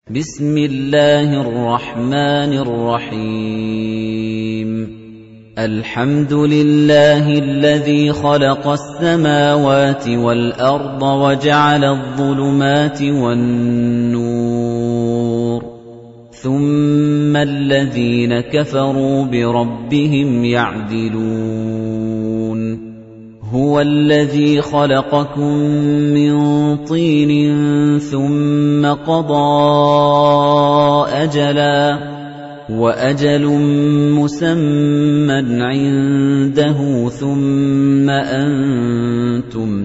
بسم الله الرحمن الرحيم الحمد لله الذي خلق السماوات والأرض وجعل الظلمات والنور ثم الذين كفروا بربهم يعدلون هو الذي خلقكم من طين ثم قضى أجلا وأجل مسمى عنده ثم أنتم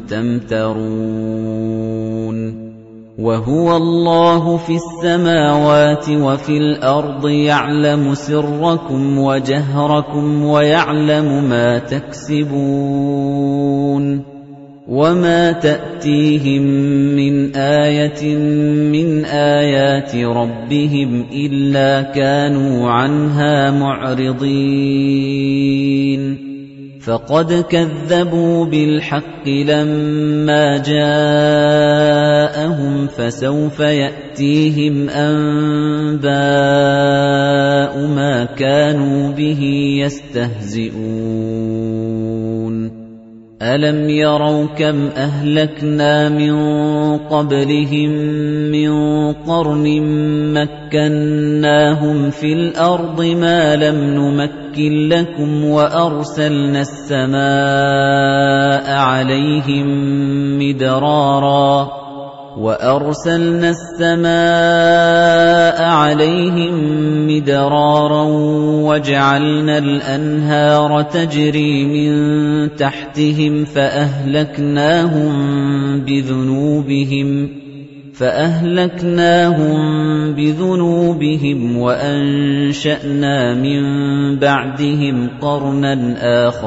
تمترون وهو الله في السماوات وفي الأرض يعلم سركم وجهركم ويعلم ما تكسبون وما تأتيهم من آية من آيات ربهم إلا كانوا عنها معرضين فقد كذبوا بالحق لما جاءهم فسوف يأتيهم أنباء ما كانوا به يستهزئون ألم يروا كم أهلكنا من قبلهم من قرن مكناهم في الأرض ما لم نمكن لكم وأرسلنا السماء عليهم مدرارا وجعلنا الأنهار تجري من تحتهم فأهلكناهم بذنوبهم وأنشأنا من بعدهم قرنا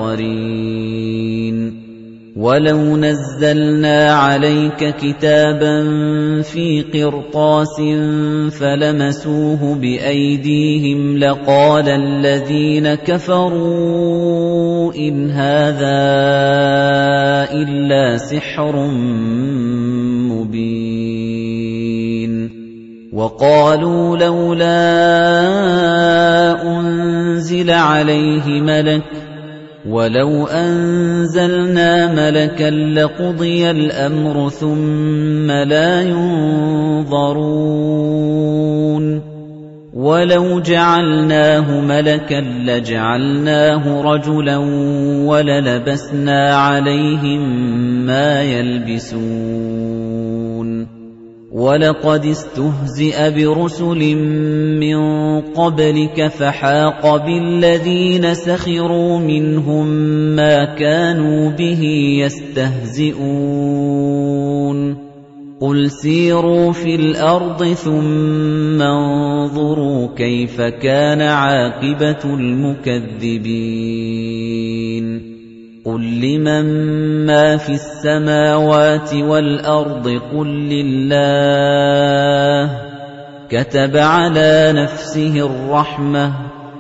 آخرين ولو نزلنا عليك كتابا في قرطاس فلمسوه بأيديهم لقال الذين كفروا إن هذا إلا سحر مبين وقالوا لولا أنزل عليه ملك ولو أنزلنا ملكا لقضي الأمر ثم لا ينظرون ولو جعلناه ملكا لجعلناه رجلا وللبسنا عليهم ما يلبسون ولقد استهزئ برسل من قبلك فحاق بالذين سخروا منهم ما كانوا به يستهزئون قل سيروا في الأرض ثم انظروا كيف كان عاقبة المكذبين قل لمن ما في السماوات والأرض قل لله كتب على نفسه الرحمة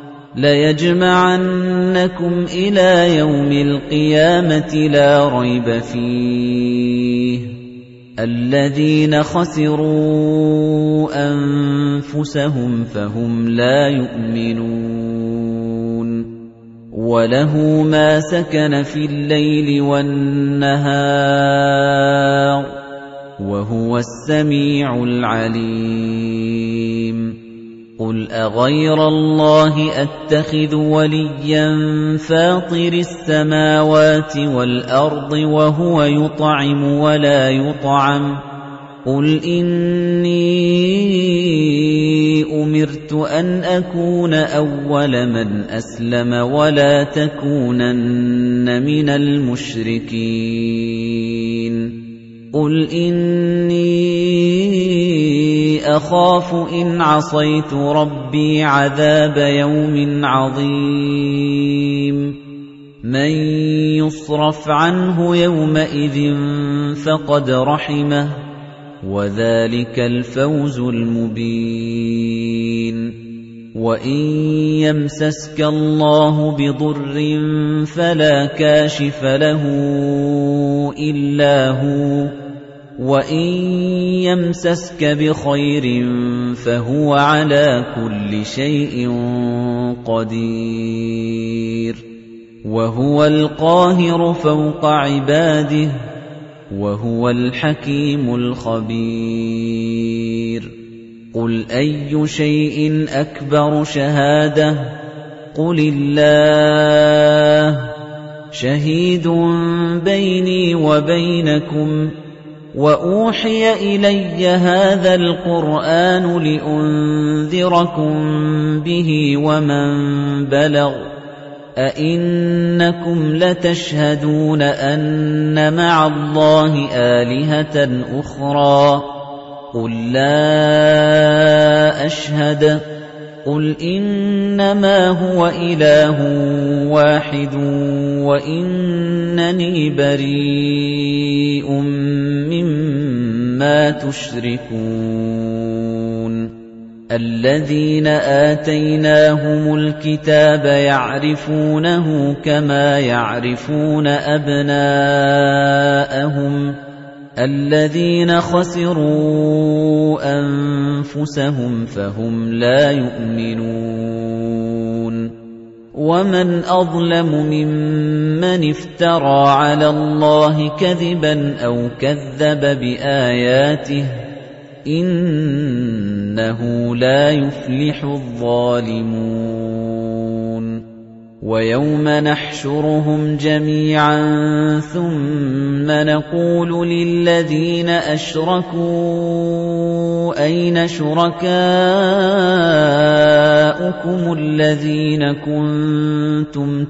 ليجمعنكم إلى يوم القيامة لا ريب فيه الذين خسروا أنفسهم فهم لا يؤمنون وله ما سكن في الليل والنهار وهو السميع العليم قل أغير الله أتخذ وليا فاطر السماوات والأرض وهو يطعم ولا يطعم قل إني أمرت أن أكون أول من أسلم ولا تكونن من المشركين قل إني أخاف إن عصيت ربي عذاب يوم عظيم من يصرف عنه يومئذ فقد رحمه وذلك الفوز المبين وإن يمسسك الله بضر فلا كاشف له إلا هو وَإِن يَمْسَسْكَ بِخَيْرٍ فَهُوَ عَلَى كُلِّ شَيْءٍ قَدِيرٌ وَهُوَ الْقَاهِرُ فَوْقَ عِبَادِهِ وَهُوَ الْحَكِيمُ الْخَبِيرُ قُلْ أَيُّ شَيْءٍ أَكْبَرُ شَهَادَةً قُلِ اللَّهُ شَهِيدٌ بَيْنِي وَبَيْنَكُمْ وَأُوحِيَ إِلَيَّ هَذَا الْقُرْآنُ لِأُنذِرَكُم بِهِ وَمَن بَلَغَ أَئِنَّكُمْ لَتَشْهَدُونَ أَنَّ مَعَ اللَّهِ آلِهَةً أُخْرَى قُل لَّا أَشْهَدُ قُلْ إِنَّمَا هُوَ إِلَٰهٌ وَاحِدٌ وَإِنَّنِي بَرِيءٌ مِّمَّا تُشْرِكُونَ الَّذِينَ آتَيْنَاهُمُ الْكِتَابَ يَعْرِفُونَهُ كَمَا يَعْرِفُونَ أَبْنَاءَهُمُ الَّذِينَ خَسِرُوا أَنفُسَهُمْ فَهُمْ لَا يُؤْمِنُونَ وَمَنْ أَظْلَمُ مِمَّنِ افْتَرَىٰ عَلَى اللَّهِ كَذِبًا أَوْ كَذَّبَ بِآيَاتِهِ إِنَّهُ لَا يُفْلِحُ الظَّالِمُونَ وَيَوْمَ نَحْشُرُهُمْ جَمِيعًا ثُمَّ نَقُولُ لِلَّذِينَ أَشْرَكُوا أَيْنَ شُرَكَاؤُكُمُ الَّذِينَ كُنتُمْ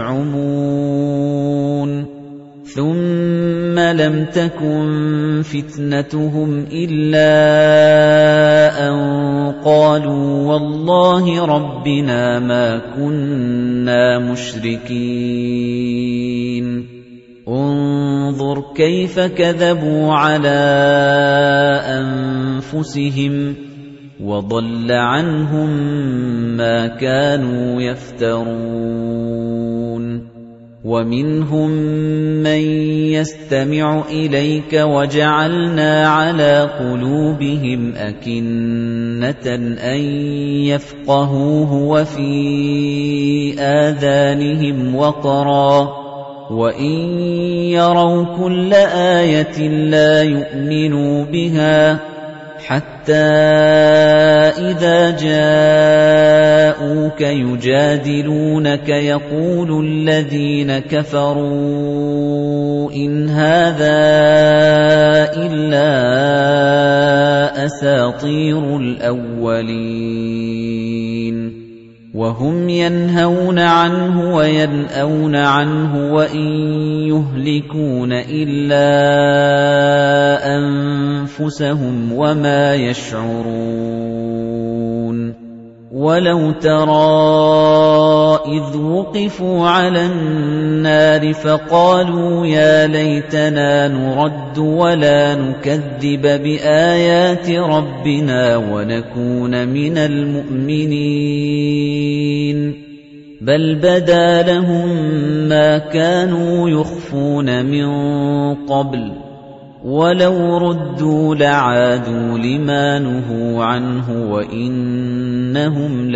تَزْعُمُونَ ثُمَّ لَمْ تَكُنْ فِتْنَتُهُمْ إِلَّا أَن قَالُوا وَاللَّهِ رَبِّنَا مَا كُنَّا مُشْرِكِينَ انظُرْ كَيْفَ كَذَبُوا عَلَى أَنفُسِهِمْ وَضَلَّ عَنْهُم مَّا كَانُوا يَفْتَرُونَ وَمِنْهُم مَّن يَسْتَمِعُ إِلَيْكَ وَجَعَلْنَا عَلَىٰ قُلُوبِهِمْ أَكِنَّةً أَن يَفْقَهُوهُ وَفِي آذَانِهِمْ وَقْرًا وَإِن يَرَوْا كُلَّ آيَةٍ لَّا يُؤْمِنُوا بِهَا حَتَّىٰ إِذَا جَاءُوكَ يُجَادِلُونَكَ يَقُولُ الَّذِينَ كَفَرُوا إِنْ هَٰذَا إِلَّا أَسَاطِيرُ الْأَوَّلِينَ وَهُمْ يَنْهَوْنَ عَنْهُ وَيَنْأَوْنَ عَنْهُ وَإِن يُهْلِكُونَ إِلَّا أَنفُسَهُمْ وَمَا يَشْعُرُونَ وَلَوْ تَرَىٰ إِذْ وُقِفُوا عَلَى النَّارِ فَقَالُوا يَا لَيْتَنَا نُرَدُّ وَلَا نُكَذِّبَ بِآيَاتِ رَبِّنَا وَنَكُونَ مِنَ الْمُؤْمِنِينَ بَلْ بَدَا لَهُم مَّا كَانُوا يُخْفُونَ مِن قَبْلُ وَلَوْ رُدُّوا لَعَادُوا لِمَا نُهُوا عَنْهُ وَإِنَّهُمْ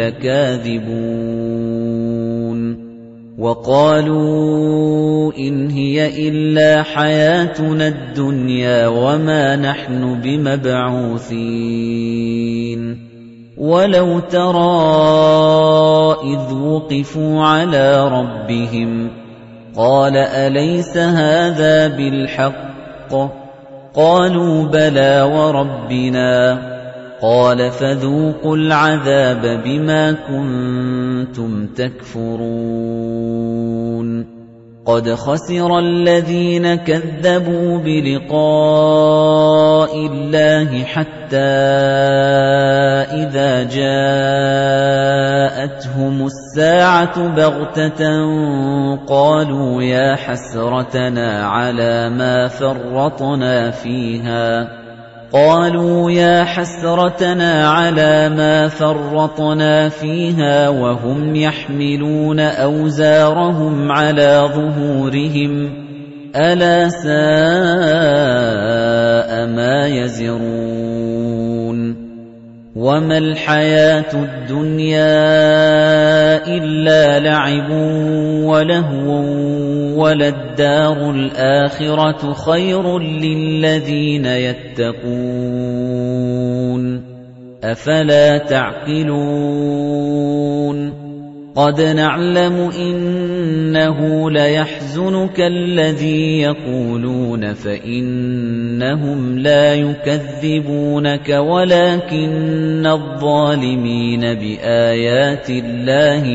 لَكَاذِبُونَ وَقَالُوا إِنْ هِيَ إِلَّا حَيَاتُنَا الدُّنْيَا وَمَا نَحْنُ بِمَبْعُوثِينَ وَلَوْ تَرَىٰ إِذْ وُقِفُوا عَلَىٰ رَبِّهِمْ قَالَ أَلَيْسَ هَٰذَا بِالْحَقِّ قَالُوا بَلَىٰ وَرَبِّنَا قَالَ فَذُوقُوا الْعَذَابَ بِمَا كُنتُمْ تَكْفُرُونَ قَدْ خَسِرَ الَّذِينَ كَذَّبُوا بِلِقَاءِ اللَّهِ حَتَّىٰ إِذَا جَاءَتْهُمُ السَّاعَةُ بَغْتَةً قَالُوا يَا حَسْرَتَنَا عَلَىٰ مَا فَرَّطْنَا فِيهَا وَهُمْ يَحْمِلُونَ أَوْزَارَهُمْ عَلَىٰ ظُهُورِهِمْ أَلَا سَاءَ مَا يَزِرُونَ وَمَا الْحَيَاةُ الدُّنْيَا إِلَّا لَعِبٌ وَلَهْوٌ وَلَلدَّارُ الْآخِرَةُ خَيْرٌ لِّلَّذِينَ يَتَّقُونَ أَفَلَا تَعْقِلُونَ قَدْ نَعْلَمُ إِنَّهُ لَيَحْزُنُكَ الَّذِي يَقُولُونَ فَإِنَّهُمْ لَا يُكَذِّبُونَكَ وَلَكِنَّ الظَّالِمِينَ بِآيَاتِ اللَّهِ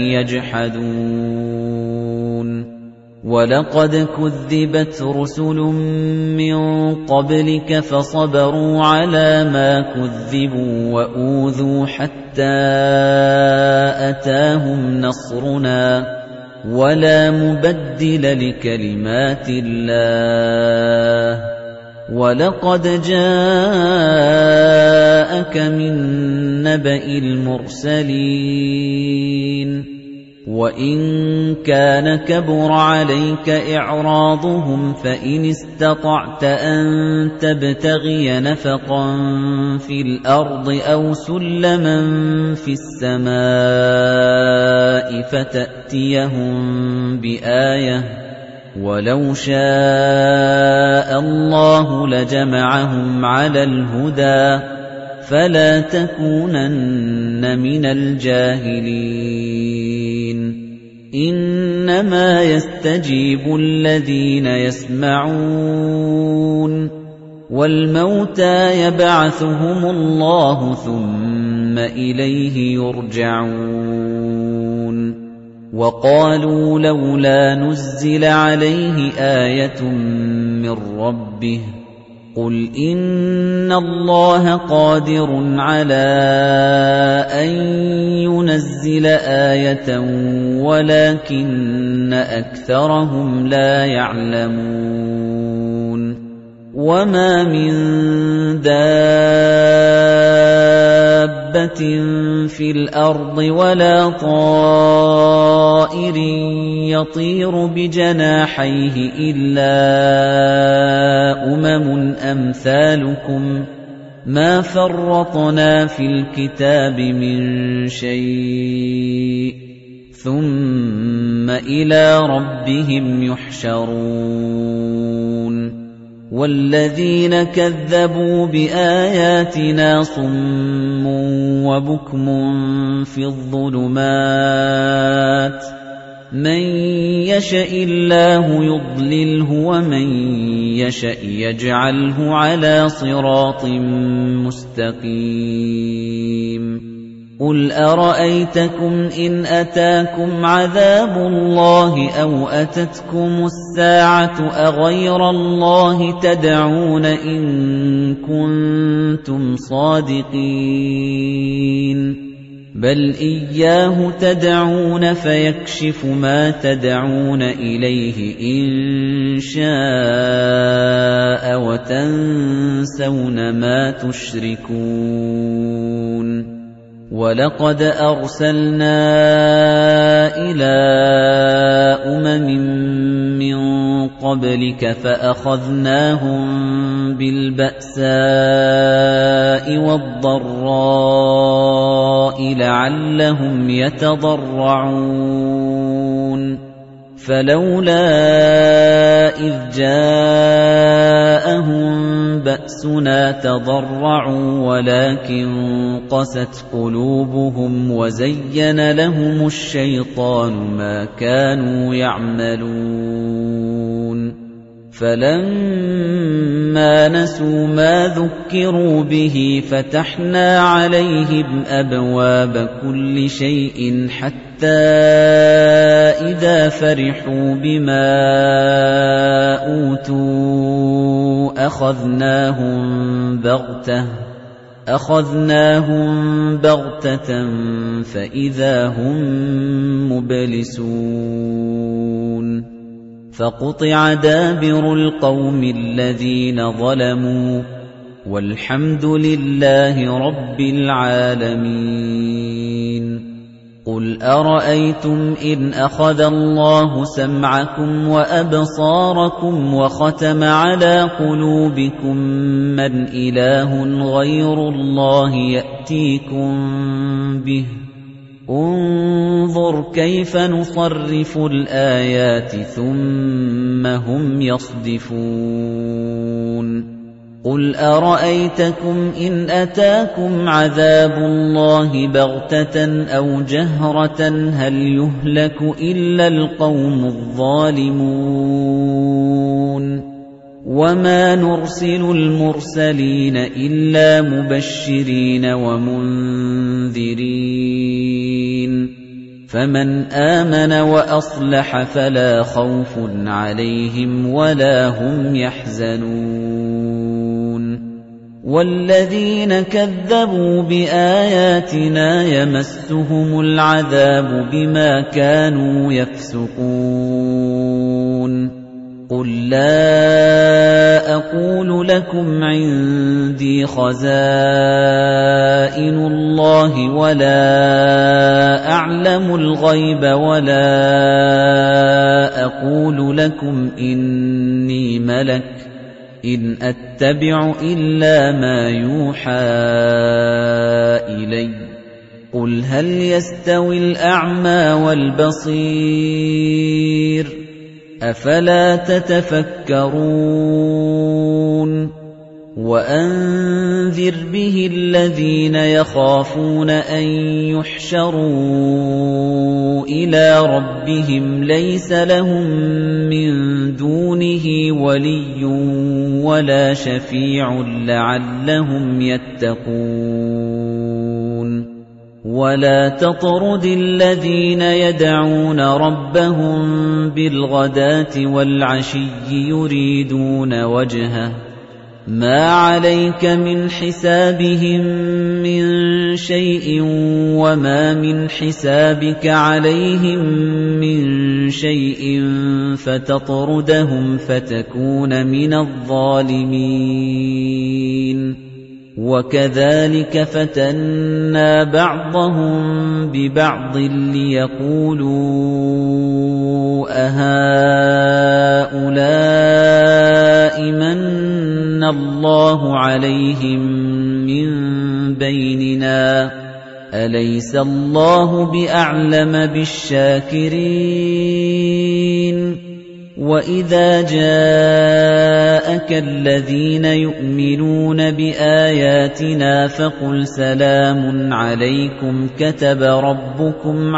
يَجْحَدُونَ وَلَقَدْ كُذِّبَتْ رُسُلٌ مِّن قَبْلِكَ فَصَبَرُوا عَلَىٰ مَا كُذِّبُوا وَأُوذُوا حَتَّىٰ أَتَاهُمْ نَصْرُنَا وَلَا مُبَدِّلَ لِكَلِمَاتِ اللَّهِ وَلَقَدْ جَاءَكَ مِن نَّبَإِ الْمُرْسَلِينَ وَإِن كَانَ كَبُرَ عَلَيْكَ إِعْرَاضُهُمْ فَإِنِ اسْتَطَعْتَ أَن تَبْتَغِيَ نَفَقًا فِي الْأَرْضِ أَوْ سُلَّمًا فِي السَّمَاءِ فَتَأْتِيَهُم بِآيَةٍ وَلَوْ شَاءَ اللَّهُ لَجَمَعَهُمْ عَلَى الْهُدَى فَلَا تَكُونَنَّ مِنَ الْجَاهِلِينَ إِنَّمَا يَسْتَجِيبُ الَّذِينَ يَسْمَعُونَ وَالْمَوْتَى يَبْعَثُهُمُ اللَّهُ ثُمَّ إِلَيْهِ يُرْجَعُونَ وَقَالُوا لَوْلَا نُزِّلَ عَلَيْهِ آيَةٌ مِّن رَّبِّهِ قُلْ إِنَّ اللَّهَ قَادِرٌ عَلَىٰ أَن يُنَزِّلَ آيَةً وَلَكِنَّ أَكْثَرَهُمْ لَا يَعْلَمُونَ وَمَا مِن دَابَّةٍ فِي الْأَرْضِ وَلَا طَائِرٍ يَطِيرُ بِجَنَاحَيْهِ إِلَّا أُمَمٌ أَمْثَالُكُم مَّا فَرَّطْنَا فِي الْكِتَابِ مِن شَيْءٍ ثُمَّ إِلَىٰ رَبِّهِمْ يُحْشَرُونَ وَالَّذِينَ كَذَّبُوا بِآيَاتِنَا صُمٌّ وَبُكْمٌ فِي الظُّلُمَاتِ مَن يَشَإِ اللَّهُ يُضْلِلْهُ وَمَن يَشَأْ يَجْعَلْهُ عَلَىٰ صِرَاطٍ مُّسْتَقِيمٍ قُلْ أَرَأَيْتَكُمْ إِنْ أَتَاكُمْ عَذَابُ اللَّهِ أَوْ أَتَتْكُمُ السَّاعَةُ أَغَيْرَ اللَّهِ تَدْعُونَ إِن كُنتُمْ صَادِقِينَ بَلْ إِيَّاهُ تَدْعُونَ فَيَكْشِفُ مَا تَدْعُونَ إِلَيْهِ إِن شَاءَ وَتَنسَوْنَ مَا تُشْرِكُونَ وَلَقَدْ أَرْسَلْنَا إِلَىٰ أُمَمٍ مِّن قَبْلِكَ فَأَخَذْنَاهُم بِالْبَأْسَاءِ وَالضَّرَّاءِ لَعَلَّهُمْ يَتَضَرَّعُونَ فَلَوْلَا إِذْ جَاءَهُم بَأْسُنَا تَضَرَّعُوا وَلَكِن قَسَتْ قُلُوبُهُمْ وَزَيَّنَ لَهُمُ الشَّيْطَانُ مَا كَانُوا يَعْمَلُونَ فَلَمَّا نَسُوا مَا ذُكِّرُوا بِهِ فَتَحْنَا عَلَيْهِمْ أَبْوَابَ كُلِّ شَيْءٍ حَتَّى إِذَا فَرِحُوا بِمَا أُوتُوا أَخَذْنَاهُمْ بَغْتَةً فَإِذَا هُمْ مُبْلِسُونَ فَقُطِعَ دَابِرُ الْقَوْمِ الَّذِينَ ظَلَمُوا وَالْحَمْدُ لِلَّهِ رَبِّ الْعَالَمِينَ قُلْ أَرَأَيْتُمْ إِنْ أَخَذَ اللَّهُ سَمْعَكُمْ وَأَبْصَارَكُمْ وَخَتَمَ عَلَى قُلُوبِكُم مَّنْ إِلَٰهٌ غَيْرُ اللَّهِ يَأْتِيكُم بِهِ ۗ انظُرْ كَيْفَ نُصَرِّفُ الْآيَاتِ ثُمَّ هُمْ يَصْدِفُونَ قُلْ أَرَأَيْتَكُمْ إِنْ أَتَاكُمْ عَذَابُ اللَّهِ بَغْتَةً أَوْ جَهْرَةً هَلْ يُهْلَكُ إِلَّا الْقَوْمُ الظَّالِمُونَ وَمَا نُرْسِلُ الْمُرْسَلِينَ إِلَّا مُبَشِّرِينَ وَمُنذِرِينَ فَمَنْ آمَنَ وَأَصْلَحَ فَلَا خَوْفٌ عَلَيْهِمْ وَلَا هُمْ يَحْزَنُونَ وَالَّذِينَ كَذَّبُوا بِآيَاتِنَا يَمَسُّهُمُ الْعَذَابُ بِمَا كَانُوا يَفْسُقُونَ قُل لَّا أَقُولُ لَكُمْ عِندِي خَزَائِنُ اللَّهِ وَلَا أَعْلَمُ الْغَيْبَ وَلَا أَقُولُ لَكُمْ إِنِّي مَلَكٌ إِنْ أَتَّبِعُ إِلَّا مَا يُوحَىٰ إِلَيَّ قُلْ هَلْ يَسْتَوِي الْأَعْمَىٰ وَالْبَصِيرُ أَفَلَا تَتَفَكَّرُونَ وَأَنذِرْ بِهِ الَّذِينَ يَخَافُونَ أَن يُحْشَرُوا إِلَىٰ رَبِّهِمْ لَيْسَ لَهُم مِّن دُونِهِ وَلِيٌّ وَلَا شَفِيعٌ لَّعَلَّهُمْ يَتَّقُونَ وَلَا تَطْرُدِ الَّذِينَ يَدْعُونَ رَبَّهُم بِالْغَدَاةِ وَالْعَشِيِّ يُرِيدُونَ وَجْهَهُ مَا عَلَيْكَ مِنْ حِسَابِهِم مِّن شَيْءٍ وَمَا مِنْ حِسَابِكَ عَلَيْهِم مِّن شَيْءٍ فَتَطْرُدَهُمْ فَتَكُونَ مِنَ الظَّالِمِينَ وَكَذَلِكَ فَتَنَّا بَعْضَهُم بِبَعْضٍ لِيَقُولُوا أَهَٰؤُلَاءِ مَنَّ اللَّهُ عَلَيْهِم مِّن بَيْنِنَا أَلَيْسَ اللَّهُ بِأَعْلَمَ بِالشَّاكِرِينَ وَإِذَا جَاءَكَ الَّذِينَ يُؤْمِنُونَ بِآيَاتِنَا فَقُلْ سَلَامٌ عَلَيْكُمْ كَتَبَ رَبُّكُمْ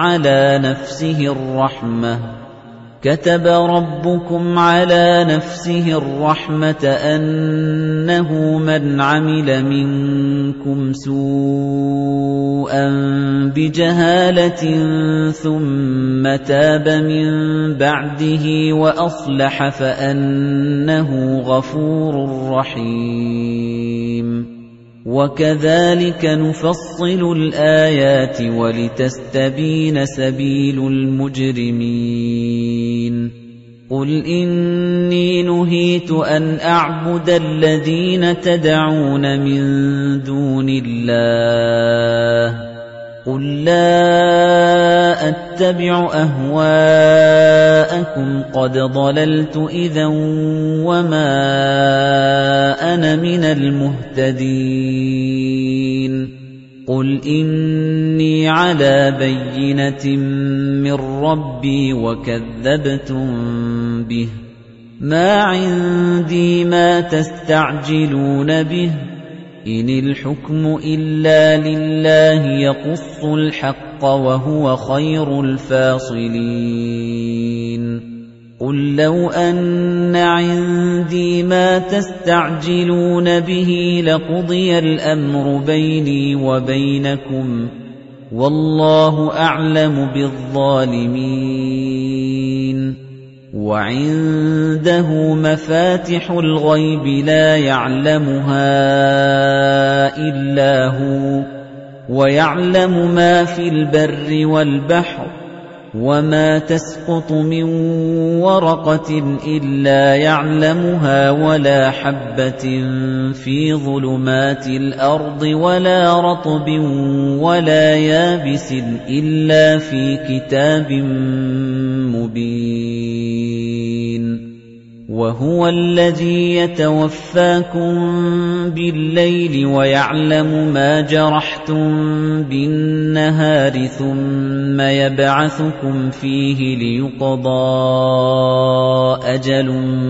عَلَى نَفْسِهِ الرَّحْمَةَ أَنَّهُ مَنْ عَمِلَ مِنكُمْ سُوءًا بِجَهَالَةٍ ثُمَّ تَابَ مِن بَعْدِهِ وَأَصْلَحَ فَأَنَّهُ غَفُورٌ رَّحِيمٌ وَكَذَلِكَ نُفَصِّلُ الْآيَاتِ وَلِتَسْتَبِينَ سَبِيلُ الْمُجْرِمِينَ قُلْ إِنِّي نُهِيتُ أَنْ أَعْبُدَ الَّذِينَ تَدْعُونَ مِن دُونِ اللَّهِ قُل لَّا أَتَّبِعُ أَهْوَاءَكُمْ قَدْ ضَلَلْتُ إِذًا وَمَا أَنَا مِنَ الْمُهْتَدِينَ قُلْ إِنِّي عَلَىٰ بَيِّنَةٍ مِّن رَّبِّي وَكَذَّبْتُم بِهِ مَا عِندِي مَا تَسْتَعْجِلُونَ بِهِ إِنِ الْحُكْمُ إِلَّا لِلَّهِ يَقُصُّ الْحَقَّ وَهُوَ خَيْرُ الْفَاصِلِينَ قُل لَّوْ أَنَّ عِندِي مَا تَسْتَعْجِلُونَ بِهِ لَقُضِيَ الْأَمْرُ بَيْنِي وَبَيْنَكُمْ وَاللَّهُ أَعْلَمُ بِالظَّالِمِينَ وَعِندَهُ مَفَاتِحُ الْغَيْبِ لَا يَعْلَمُهَا إِلَّا هُوَ وَيَعْلَمُ مَا فِي الْبَرِّ وَالْبَحْرِ وَمَا تَسْقُطُ مِن وَرَقَةٍ إِلَّا يَعْلَمُهَا وَلَا حَبَّةٍ فِي ظُلُمَاتِ الْأَرْضِ وَلَا رَطْبٍ وَلَا يَابِسٍ إِلَّا فِي كِتَابٍ مُّبِينٍ وَهُوَ الَّذِي يَتَوَفَّاكُم بِاللَّيْلِ وَيَعْلَمُ مَا جَرَحْتُم بِالنَّهَارِ ثُمَّ يَبْعَثُكُمْ فِيهِ لِيُقْضَىٰ أَجَلٌ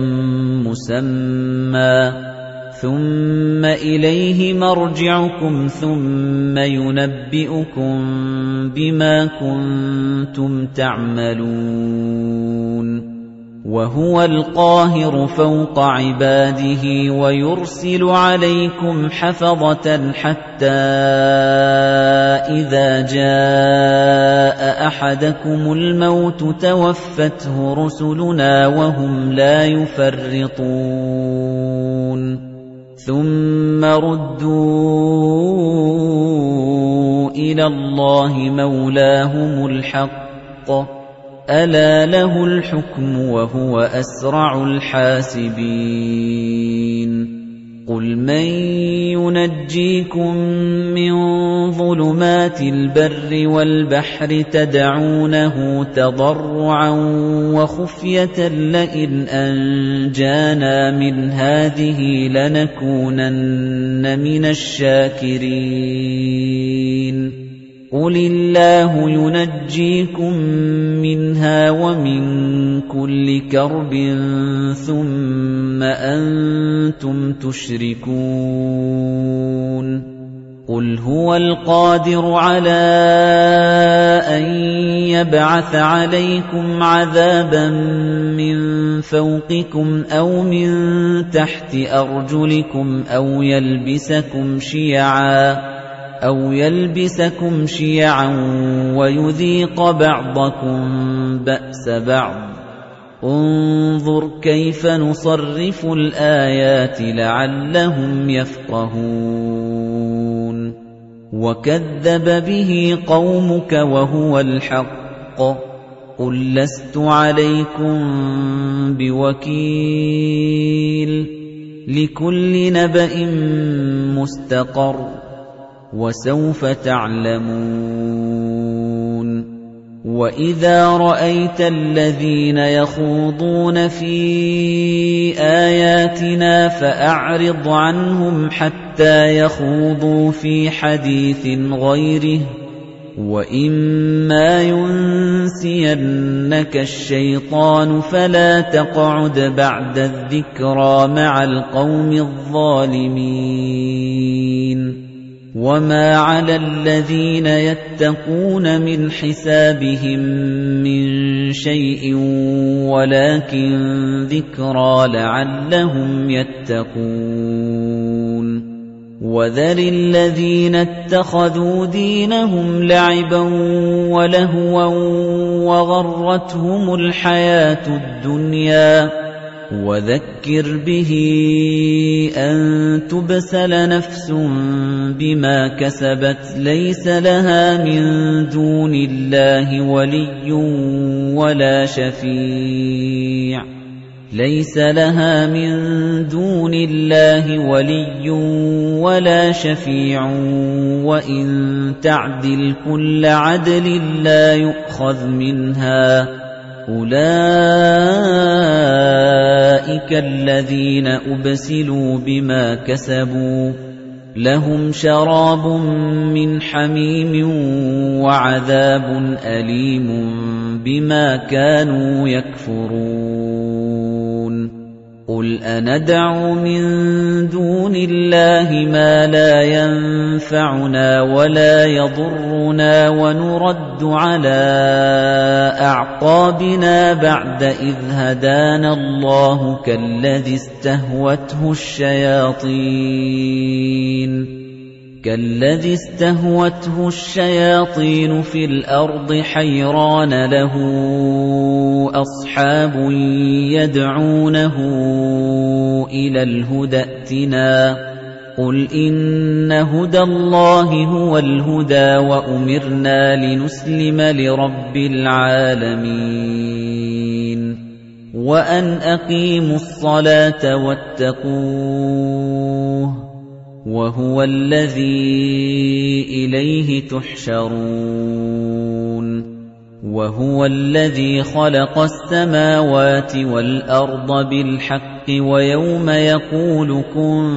مُّسَمًّى ثُمَّ إِلَيْهِ مَرْجِعُكُمْ ثُمَّ يُنَبِّئُكُم بِمَا كُنتُمْ تَعْمَلُونَ وَهُوَ الْقَاهِرُ فَوْقَ عِبَادِهِ وَيُرْسِلُ عَلَيْكُمْ حَفَظَةً حَتَّىٰ إِذَا جَاءَ أَحَدَكُمُ الْمَوْتُ تَوَفَّتْهُ رُسُلُنَا وَهُمْ لَا يُفَرِّطُونَ ثُمَّ رُدُّوا إِلَى اللَّهِ مَوْلَاهُمُ الْحَقِّ أَلَا لَهُ الْحُكْمُ وَهُوَ أَسْرَعُ الْحَاسِبِينَ قُلْ مَن يُنَجِّيكُم مِّن ظُلُمَاتِ الْبَرِّ وَالْبَحْرِ تَدْعُونَهُ تَضَرُّعًا وَخُفْيَةً لَّئِنْ أَنجَانَا مِنْ هَٰذِهِ لَنَكُونَنَّ مِنَ الشَّاكِرِينَ قُلِ اللَّهُ يُنَجِّيكُم مِّنْهَا وَمِن كُلِّ كَرْبٍ ثُمَّ أَنتُمْ تُشْرِكُونَ قُلْ هُوَ الْقَادِرُ عَلَىٰ أَن يَبْعَثَ عَلَيْكُمْ عَذَابًا مِّن فَوْقِكُمْ أَوْ مِن تَحْتِ أَرْجُلِكُمْ أَوْ يَلْبِسَكُمْ شِيَعًا وَيُذِيقَ بَعْضَكُم بَأْسَ بَعْضٍ انظُرْ كَيْفَ نُصَرِّفُ الْآيَاتِ لَعَلَّهُمْ يَفْقَهُونَ وَكَذَّبَ بِهِ قَوْمُكَ وَهُوَ الْحَقُّ قُل لَّسْتُ عَلَيْكُم بِوَكِيلٍ لِّكُلِّ نَبَإٍ مُّسْتَقَرٌّ وَسَوْفَ تَعْلَمُونَ وَإِذَا رَأَيْتَ الَّذِينَ يَخُوضُونَ فِي آيَاتِنَا فَأَعْرِضْ عَنْهُمْ حَتَّىٰ يَخُوضُوا فِي حَدِيثٍ غَيْرِهِ وَإِمَّا يُنسِيَنَّكَ الشَّيْطَانُ فَلَا تَقْعُدْ بَعْدَ الذِّكْرَىٰ مَعَ الْقَوْمِ الظَّالِمِينَ وَمَا عَلَى الَّذِينَ يَتَّقُونَ مِنْ حِسَابِهِم مِّن شَيْءٍ وَلَٰكِن ذِكْرَىٰ لَعَلَّهُمْ يَتَّقُونَ وَذَرِ الَّذِينَ اتَّخَذُوا دِينَهُمْ لَعِبًا وَلَهْوًا وَغَرَّتْهُمُ الْحَيَاةُ الدُّنْيَا وَذَكِّرْ بِهِ أَن تُبْسَلَ نَفْسٌ بِمَا كَسَبَتْ لَيْسَ لَهَا مِن دُونِ اللَّهِ وَلِيٌّ وَلَا شَفِيعٌ وَإِن تَعْدِلْ كُلَّ عَدْلٍ لَّا يُؤْخَذْ مِنْهَا أُولَٰئِكَ الَّذِينَ أُبْسِلُوا بِمَا كَسَبُوا لَهُمْ شَرَابٌ مِّنْ حَمِيمٍ وَعَذَابٌ أَلِيمٌ بِمَا كَانُوا يَكْفُرُونَ قُلْ أَنَدْعُو مِن دُونِ اللَّهِ مَا لَا يَنفَعُنَا وَلَا يَضُرُّنَا وَنُرَدُّ عَلَىٰ أَعْقَابِنَا بَعْدَ إِذْ هَدَانَا اللَّهُ كَالَّذِي اسْتَهْوَتْهُ الشَّيَاطِينُ فِي الْأَرْضِ حَيْرَانَ لَهُ أَصْحَابٌ يَدْعُونَهُ إِلَى الْهُدَى ائْتِنَا قُلْ إِنَّ هُدَى اللَّهِ هُوَ الْهُدَىٰ وَأُمِرْنَا لِنُسْلِمَ لِرَبِّ الْعَالَمِينَ وَأَنْ أَقِيمُوا الصَّلَاةَ وَاتَّقُوهُ وَهُوَ الَّذِي إِلَيْهِ تُحْشَرُونَ وَهُوَ الَّذِي خَلَقَ السَّمَاوَاتِ وَالْأَرْضَ بِالْحَقِّ وَيَوْمَ يَقُولُ كُن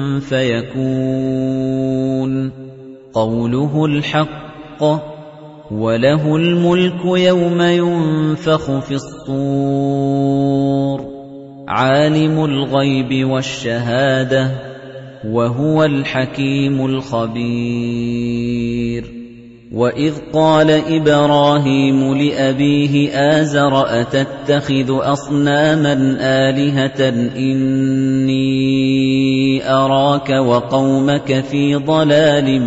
فَيَكُونُ قَوْلُهُ الْحَقُّ وَلَهُ الْمُلْكُ يَوْمَ يُنفَخُ فِي الصُّورِ عَالِمُ الْغَيْبِ وَالشَّهَادَةِ وَهُوَ الْحَكِيمُ الْخَبِيرُ وَإِذْ قَالَ إِبْرَاهِيمُ لِأَبِيهِ آزَرَ أَتَتَّخِذُ أَصْنَامًا آلِهَةً إِنِّي أَرَاكَ وَقَوْمَكَ فِي ضَلَالٍ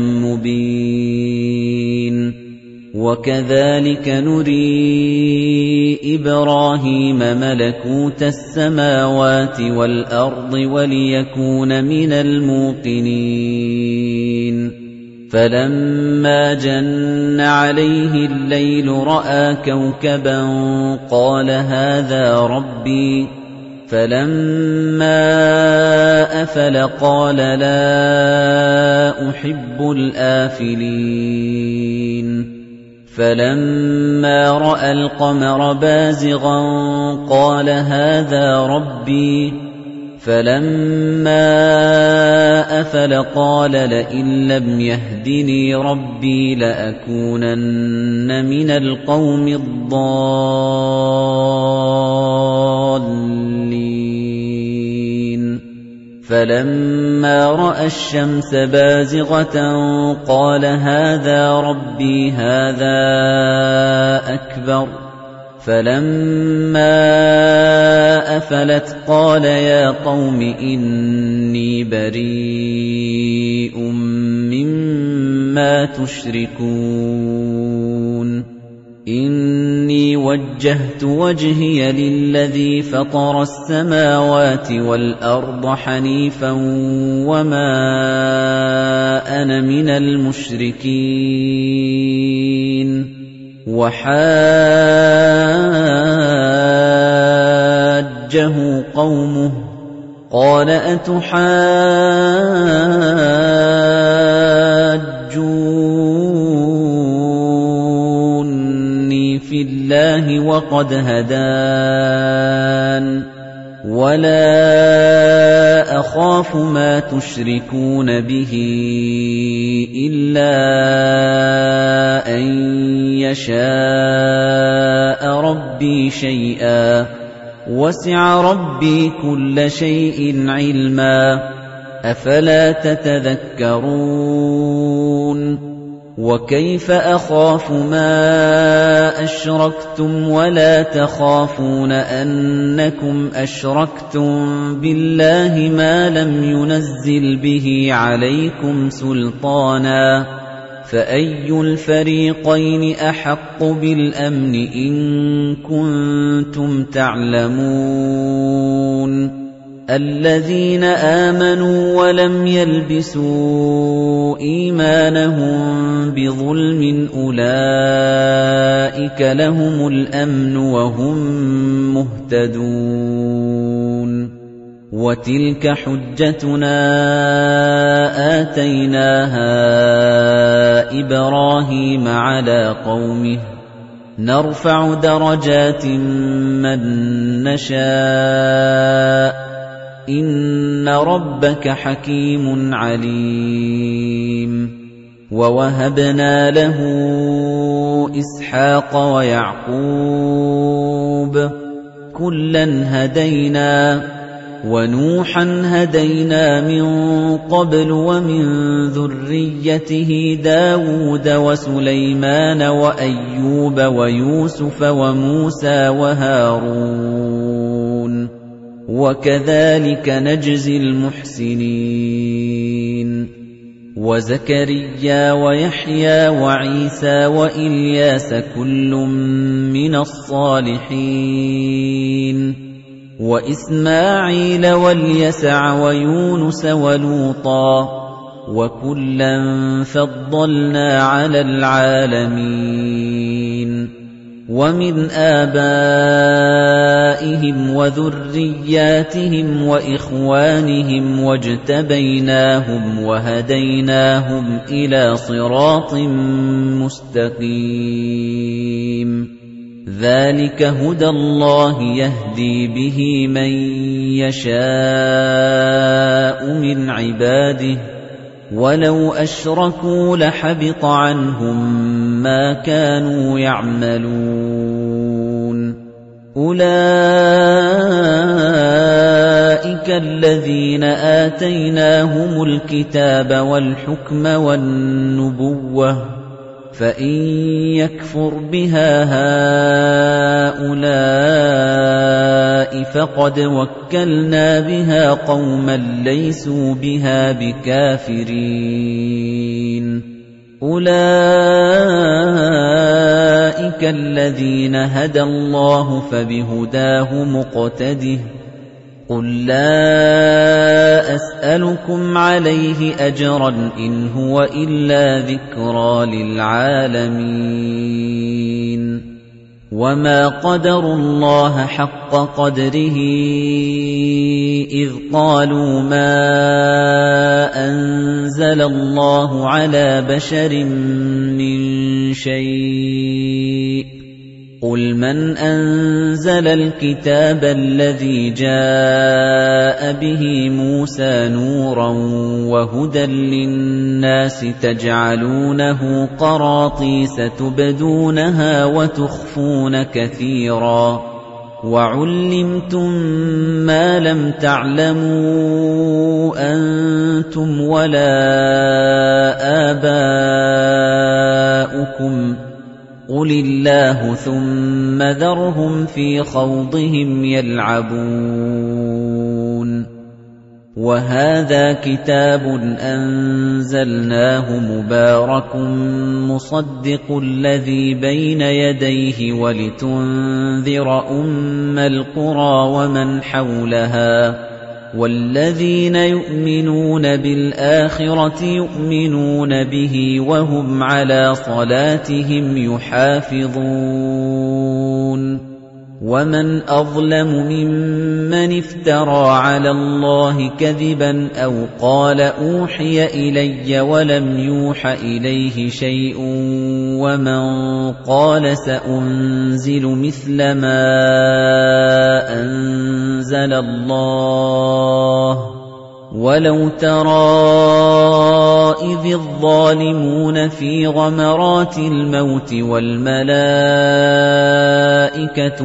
مُّبِينٍ وَكَذَلِكَ نُرِي إِبْرَاهِيمَ مَلَكُوتَ السَّمَاوَاتِ وَالْأَرْضِ وَلِيَكُونَ مِنَ الْمُوقِنِينَ فَلَمَّا جَنَّ عَلَيْهِ اللَّيْلُ رَأَىٰ كَوْكَبًا قَالَ هَٰذَا رَبِّي فَلَمَّا أَفَلَ قَالَ لَا أُحِبُّ الْآفِلِينَ فَلَمَّا رَأَى الْقَمَرَ بَازِغًا قَالَ هَٰذَا رَبِّي فَلَمَّا أَفَلَ قَالَ لَئِن لَّمْ يَهْدِنِي رَبِّي لَأَكُونَنَّ مِنَ الْقَوْمِ الضَّالِّينَ فَلَمَّا رَأَى الشَّمْسَ بَازِغَةً قَالَ هَٰذَا رَبِّي هَٰذَا أَكْبَرُ فَلَمَّا أَفَلَتْ قَالَ يَا قَوْمِ إِنِّي بَرِيءٌ مِّمَّا تُشْرِكُونَ إِنِّي وَجَّهْتُ وَجْهِيَ لِلَّذِي فَطَرَ السَّمَاوَاتِ وَالْأَرْضَ حَنِيفًا وَمَا أَنَا مِنَ الْمُشْرِكِينَ وَحَاجَّهُ قَوْمُهُ قَالَ أَتُحَاجُّونِّي فِي اللَّهِ وَقَدْ هَدَانِ وَلَا أَخَافُ مَا تُشْرِكُونَ بِهِ إِلَّا أَن يَشَاءَ رَبِّي شَيْئًا وَسِعَ رَبِّي كُلَّ شَيْءٍ عِلْمًا أَفَلَا تَتَذَكَّرُونَ وَكَيْفَ أَخَافُ مَا أَشْرَكْتُمْ وَلَا تَخَافُونَ أَنَّكُمْ أَشْرَكْتُم بِاللَّهِ مَا لَمْ يُنَزِّلْ بِهِ عَلَيْكُمْ سُلْطَانًا فَأَيُّ الْفَرِيقَيْنِ أَحَقُّ بِالْأَمْنِ إِن كُنتُمْ تَعْلَمُونَ الَّذِينَ آمَنُوا وَلَمْ يَلْبِسُوا إِيمَانَهُم بِظُلْمٍ أُولَئِكَ لَهُمُ الْأَمْنُ وَهُم مُّهْتَدُونَ وَتِلْكَ حُجَّتُنَا آتَيْنَاهَا إِبْرَاهِيمَ عَلَىٰ قَوْمِهِ نَرْفَعُ دَرَجَاتٍ مَّن نَّشَاءُ إِنَّ رَبَّكَ حَكِيمٌ عَلِيمٌ وَوَهَبْنَا لَهُ إِسْحَاقَ وَيَعْقُوبَ كُلًّا هَدَيْنَا وَنُوحًا هَدَيْنَا مِن قَبْلُ وَمِن ذُرِّيَّتِهِ دَاوُودَ وَسُلَيْمَانَ وَأَيُّوبَ وَيُوسُفَ وَمُوسَىٰ وَهَارُونَ وَكَذَلِكَ نَجْزِي الْمُحْسِنِينَ وَزَكَرِيَّا وَيَحْيَىٰ وَعِيسَىٰ وَإِلْيَاسَ كُلٌّ مِّنَ الصَّالِحِينَ وإسماعيل واليسع ويونس ولوطا وكلا فضلنا على العالمين ومن آبائهم وذرياتهم وإخوانهم واجتبيناهم وهديناهم إلى صراط مستقيم ذلك هدى الله يهدي به من يشاء من عباده وَلَوْ أَشْرَكُوا لَحَبِطَ عَنْهُم مَّا كَانُوا يَعْمَلُونَ أُولَئِكَ الَّذِينَ آتَيْنَاهُمُ الْكِتَابَ وَالْحُكْمَ وَالنُّبُوَّةَ فَإِن يَكْفُرْ بِهَا هَؤُلَاءِ فَقَدْ وَكَّلْنَا بِهَا قَوْمًا لَّيْسُوا بِهَا بِكَافِرِينَ أُولَئِكَ الَّذِينَ هَدَى اللَّهُ فَبِهُدَاهُ مُقْتَدِهْ قُل لَّا أَسْأَلُكُمْ عَلَيْهِ أَجْرًا إِنْ هُوَ إِلَّا ذِكْرَىٰ لِلْعَالَمِينَ وَمَا قَدَرُوا اللَّهَ حَقَّ قَدْرِهِ إِذْ قَالُوا مَا أَنزَلَ اللَّهُ عَلَىٰ بَشَرٍ مِّن شَيْءٍ قُلْ مَنْ أَنزَلَ الْكِتَابَ الَّذِي جَاءَ بِهِ مُوسَىٰ نُورًا وَهُدًى لِّلنَّاسِ تَجْعَلُونَهُ قَرَاطِيسَ تُبْدُونَهَا وَتُخْفُونَ كَثِيرًا وَعُلِّمْتُم مَّا لَمْ تَعْلَمُوا أَنتُمْ وَلَا آبَاؤُكُمْ قُلِ اللَّهُ ثُمَّ ذَرْهُمْ فِي خَوْضِهِمْ يَلْعَبُونَ وَهَٰذَا كِتَابٌ أَنزَلْنَاهُ مُبَارَكٌ مُّصَدِّقُ الَّذِي بَيْنَ يَدَيْهِ وَلِتُنذِرَ أُمَّ الْقُرَىٰ وَمَنْ حَوْلَهَا وَالَّذِينَ يُؤْمِنُونَ بِالْآخِرَةِ يُؤْمِنُونَ بِهِ وَهُمْ عَلَىٰ صَلَاتِهِمْ يُحَافِظُونَ وَمَنْ أَظْلَمُ مِمَّنِ افْتَرَىٰ عَلَى اللَّهِ كَذِبًا أَوْ قَالَ أُوحِيَ إِلَيَّ وَلَمْ يُوحَ إِلَيْهِ شَيْءٌ وَمَنْ قَالَ سَأُنزِلُ مِثْلَ مَا أَنزَلَ اللَّهُ وَلَوْ تَرَىٰ إِذِ الظَّالِمُونَ فِي غَمَرَاتِ الْمَوْتِ وَالْمَلَائِكَةُ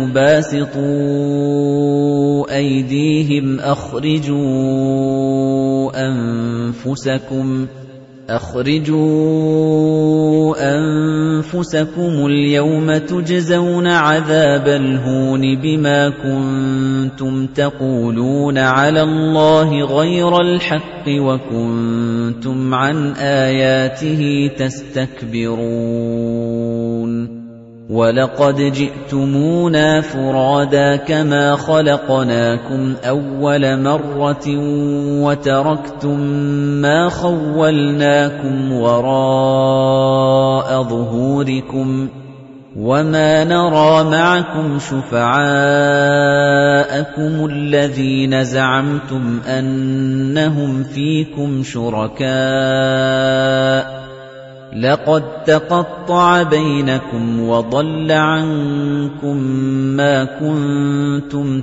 بَاسِطُو أَيْدِيهِمْ أَخْرِجُوا أَنفُسَكُمُ الْيَوْمَ تُجْزَوْنَ عَذَابَ الْهُونِ بِمَا كُنتُمْ تَقُولُونَ عَلَى اللَّهِ غَيْرَ الْحَقِّ وَكُنتُمْ عَنْ آيَاتِهِ تَسْتَكْبِرُونَ وَلَقَدْ جِئْتُمُونَا فُرَادَىٰ كَمَا خَلَقْنَاكُمْ أَوَّلَ مَرَّةٍ وَتَرَكْتُم مَّا خَوَّلْنَاكُمْ وَرَاءَ ظُهُورِكُمْ وَمَا نَرَىٰ مَعَكُمْ شُفَعَاءَكُمُ الَّذِينَ زَعَمْتُمْ أَنَّهُمْ فِيكُمْ شُرَكَاءُ لَقَدْ تَقَطَّعَ بَيْنَكُمْ وَضَلَّ عَنكُم مَّا كُنتُمْ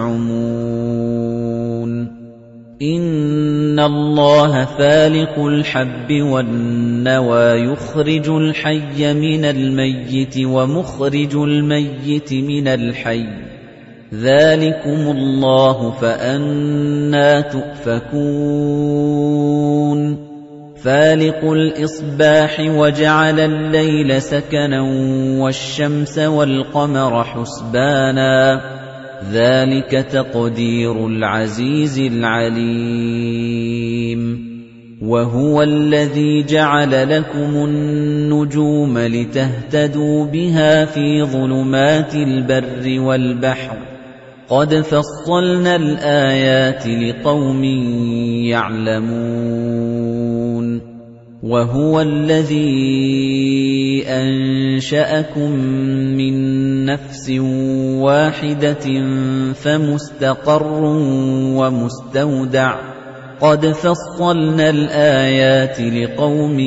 تَزْعُمُونَ إِنَّ اللَّهَ فَالِقُ الْحَبِّ وَالنَّوَىٰ يُخْرِجُ الْحَيَّ مِنَ الْمَيِّتِ وَمُخْرِجُ الْمَيِّتِ مِنَ الْحَيِّ ذَٰلِكُمُ اللَّهُ فَأَنَّىٰ تُؤْفَكُونَ فَالِقُ الْإِصْبَاحِ وَجَعَلَ اللَّيْلَ سَكَنًا وَالشَّمْسَ وَالْقَمَرَ حُسْبَانًا ذَلِكَ تَقْدِيرُ الْعَزِيزِ الْعَلِيمِ وَهُوَ الَّذِي جَعَلَ لَكُمُ النُّجُومَ لِتَهْتَدُوا بِهَا فِي ظُلُمَاتِ الْبَرِّ وَالْبَحْرِ قَدْ فَصَّلْنَا الْآيَاتِ لِقَوْمٍ يَعْلَمُونَ وَهُوَ الَّذِي أَنشَأَكُم مِّن نَّفْسٍ وَاحِدَةٍ فَمُسْتَقَرٌّ وَمُسْتَوْدَعٌ قَدْ فَصَّلْنَا الْآيَاتِ لِقَوْمٍ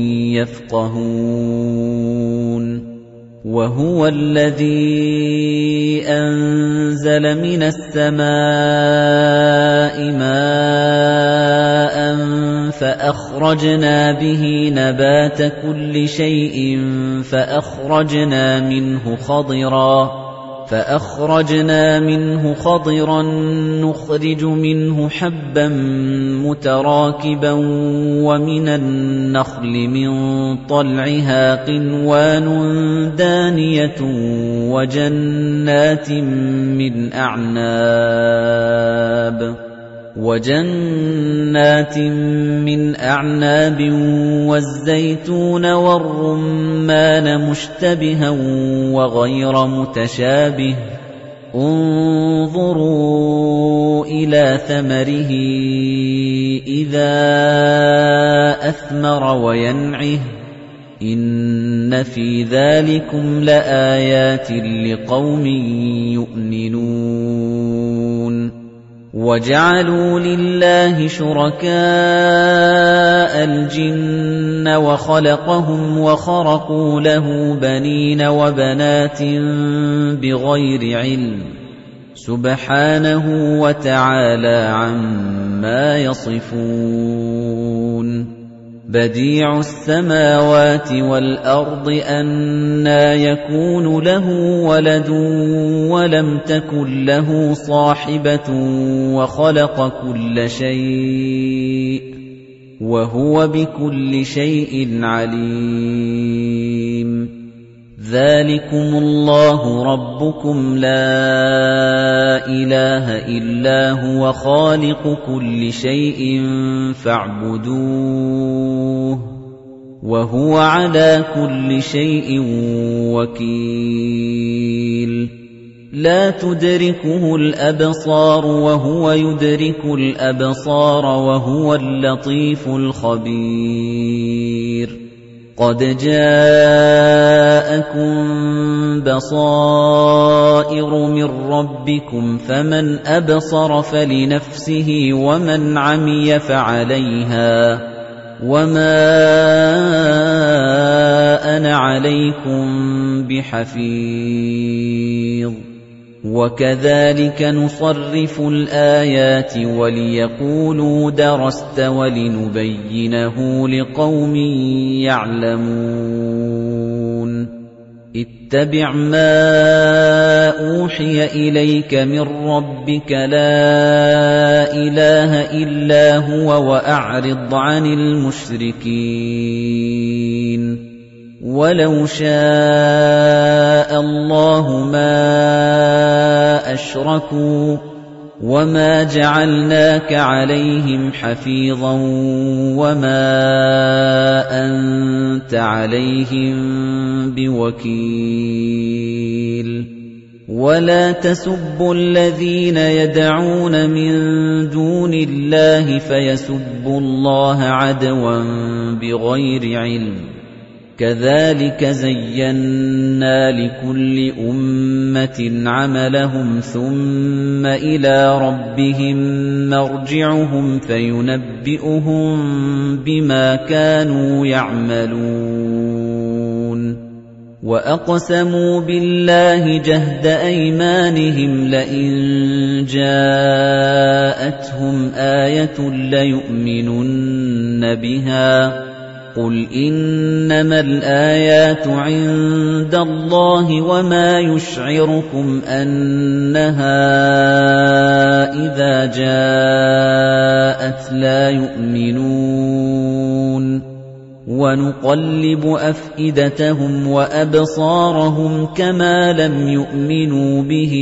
يَفْقَهُونَ وَهُوَ الَّذِي أَنزَلَ مِنَ السَّمَاءِ مَاءً فَأَخْرَجْنَا بِهِ نَبَاتَ كُلِّ شَيْءٍ فَأَخْرَجْنَا مِنْهُ خَضِرًا نُخْرِجُ مِنْهُ حَبًّا مُتَرَاكِبًا وَمِنَ النَّخْلِ مِنْ طَلْعِهَا قِنْوَانٌ دَانِيَةٌ وَجَنَّاتٍ مِّنْ أَعْنَابٍ وَالزَّيْتُونَ وَالرُّمَّانَ مُشْتَبِهًا وَغَيْرَ مُتَشَابِهٍ ۗ انظُرُوا إِلَىٰ ثَمَرِهِ إِذَا أَثْمَرَ وَيَنْعِهِ ۚ إِنَّ فِي ذَٰلِكُمْ لَآيَاتٍ لِقَوْمٍ يُؤْمِنُونَ وَجَعَلُوا لِلَّهِ شُرَكَاءَ الْجِنَّ وَخَلَقَهُمْ وَخَرَقُوا لَهُ بَنِينَ وَبَنَاتٍ بِغَيْرِ عِلْمٍ ۚ سُبْحَانَهُ وَتَعَالَىٰ عَمَّا يَصِفُونَ بَدِيعُ السَّمَاوَاتِ وَالْأَرْضِ أَنَّىٰ يَكُونُ لَهُ وَلَدٌ وَلَمْ تَكُن لَّهُ صَاحِبَةٌ وَخَلَقَ كُلَّ شَيْءٍ ۖ وَهُوَ بِكُلِّ شَيْءٍ عَلِيمٌ ذَٰلِكُمُ اللَّهُ رَبُّكُمْ لَا إِلَٰهَ إِلَّا هُوَ خَالِقُ كُلِّ شَيْءٍ فَاعْبُدُوهُ ۚ وَهُوَ عَلَىٰ كُلِّ شَيْءٍ وَكِيلٌ لَا تُدْرِكُهُ الْأَبْصَارُ وَهُوَ يُدْرِكُ الْأَبْصَارَ وَهُوَ اللَّطِيفُ الْخَبِيرُ قَدْ جَاءَكُم بَصَائِرُ مِن رَّبِّكُمْ فَمَنْ أَبْصَرَ فَلِنَفْسِهِ وَمَنْ عَمِيَ فَعَلَيْهَا ۚ وَمَا أَنَا عَلَيْكُم بِحَفِيظٍ وَكَذَٰلِكَ نُصَرِّفُ الْآيَاتِ وَلِيَقُولُوا دَرَسْتَ وَلِنُبَيِّنَهُ لِقَوْمٍ يَعْلَمُونَ اتَّبِعْ مَا أُوحِيَ إِلَيْكَ مِن رَّبِّكَ لَا إِلَٰهَ إِلَّا هُوَ وَأَعْرِضْ عَنِ الْمُشْرِكِينَ وَلَوْ شَاءَ اللَّهُ مَا أَشْرَكُوا وَمَا جَعَلْنَاكَ عَلَيْهِمْ حَفِيظًا وَمَا أَنتَ عَلَيْهِم بِوَكِيلٍ وَلَا تَسُبُّوا الَّذِينَ يَدْعُونَ مِن دُونِ اللَّهِ فَيَسُبُّوا اللَّهَ عَدْوًا بِغَيْرِ عِلْمٍ ۗ كَذَٰلِكَ زَيَّنَّا لِكُلِّ أُمَّةٍ عَمَلَهُمْ ثُمَّ إِلَىٰ رَبِّهِم مَّرْجِعُهُمْ فَيُنَبِّئُهُم بِمَا كَانُوا يَعْمَلُونَ وَأَقْسَمُوا بِاللَّهِ جَهْدَ أَيْمَانِهِمْ لَئِن جَاءَتْهُمْ آيَةٌ لَّيُؤْمِنُنَّ بِهَا ۚ قُلْ إِنَّمَا الْآيَاتُ عِندَ اللَّهِ وَمَا يُشْعِرُكُمْ أَنَّهَا إِذَا جَاءَتْ لَا يُؤْمِنُونَ وَنُقَلِّبُ أَفْئِدَتَهُمْ وَأَبْصَارَهُمْ كَمَا لَمْ يُؤْمِنُوا بِهِ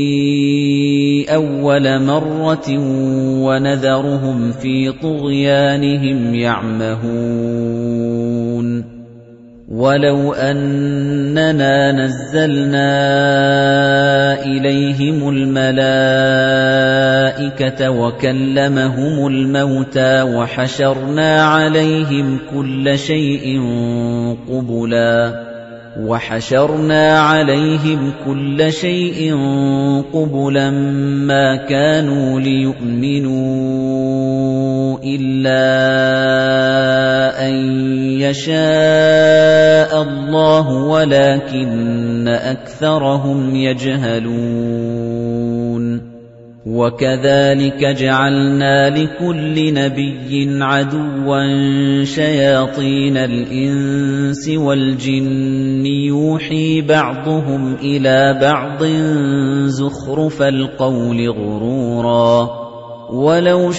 أَوَّلَ مَرَّةٍ وَنَذَرُهُمْ فِي طُغْيَانِهِمْ يَعْمَهُونَ وَلَوْ أَنَّنَا نَزَّلْنَا إِلَيْهِمُ الْمَلَائِكَةَ وَكَلَّمَهُمُ الْمَوْتَىٰ وَحَشَرْنَا عَلَيْهِمْ كُلَّ شَيْءٍ قُبُلًا مَّا كَانُوا لِيُؤْمِنُوا إِلَّا أَن يَشَاءَ اللَّهُ وَلَٰكِنَّ أَكْثَرَهُمْ يَجْهَلُونَ وَكَذَٰلِكَ جَعَلْنَا لِكُلِّ نَبِيٍّ عَدُوًّا شَيَاطِينَ الْإِنسِ وَالْجِنِّ يُوحِي بَعْضُهُمْ إِلَىٰ بَعْضٍ زُخْرُفَ الْقَوْلِ غُرُورًا وَلَوْ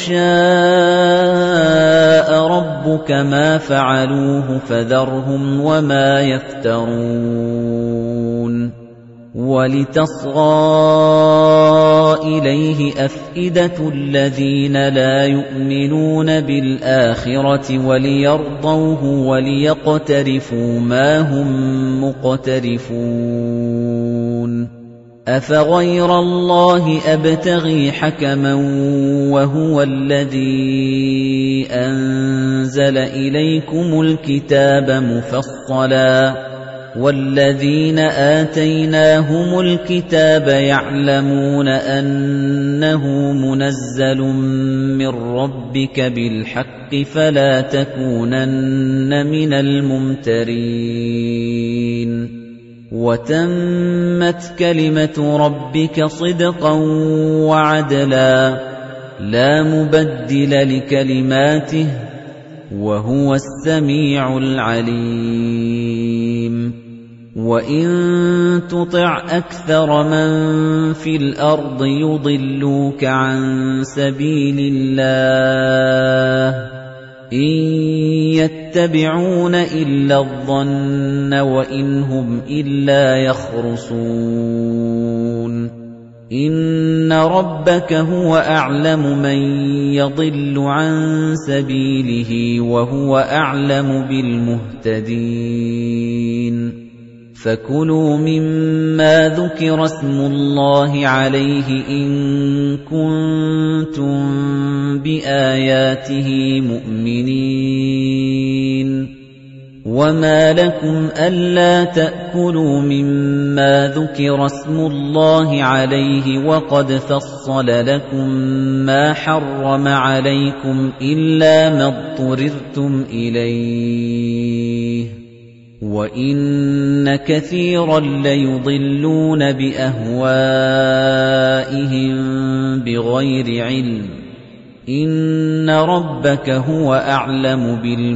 شَاءَ رَبُّكَ مَا فَعَلُوهُ فَذَرْهُمْ وَمَا يَفْتَرُونَ وَلِتَصْغَىٰ إِلَيْهِ أَفْئِدَةُ الَّذِينَ لَا يُؤْمِنُونَ بِالْآخِرَةِ وَلِيَرْضَوْهُ وَلِيَقْتَرِفُوا مَا هُم مُّقْتَرِفُونَ أَفَغَيْرَ اللَّهِ أَبْتَغِي حَكَمًا وَهُوَ الَّذِي أَنزَلَ إِلَيْكُمُ الْكِتَابَ مُفَصَّلًا وَالَّذِينَ آتَيْنَاهُمُ الْكِتَابَ يَعْلَمُونَ أَنَّهُ مُنَزَّلٌ مِّن رَّبِّكَ بِالْحَقِّ فَلَا تَكُونَنَّ مِنَ الْمُمْتَرِينَ وَتَمَّتْ كَلِمَةُ رَبِّكَ صِدْقًا وَعَدْلًا لَّا مُبَدِّلَ لِكَلِمَاتِهِ وَهُوَ السَّمِيعُ الْعَلِيمُ وَإِن تُطِعْ أَكْثَرَ مَن فِي الْأَرْضِ يُضِلُّوكَ عَن سَبِيلِ اللَّهِ إِن يَتَّبِعُونَ إِلَّا الظَّنَّ وَإِنْ هُمْ إِلَّا يَخْرُصُونَ إِنَّ رَبَّكَ هُوَ أَعْلَمُ مَن يَضِلُّ عَن سَبِيلِهِ وَهُوَ أَعْلَمُ بِالْمُهْتَدِينَ فَكُلُوا مِمَّا ذُكِرَ اسْمُ اللَّهِ عَلَيْهِ إِن كُنتُم بِآيَاتِهِ مُؤْمِنِينَ وَمَا لَكُمْ أَلَّا تَأْكُلُوا مِمَّا ذُكِرَ اسْمُ اللَّهِ عَلَيْهِ وَقَدْ فَصَّلَ لَكُم مَّا حَرَّمَ عَلَيْكُمْ إِلَّا مَا اضْطُرِرْتُمْ إِلَيْهِ وَإِنَّ كَثِيرًا لَّيُضِلُّونَ بِأَهْوَائِهِم بِغَيْرِ عِلْمٍ إِنَّ رَبَّكَ هُوَ أَعْلَمُ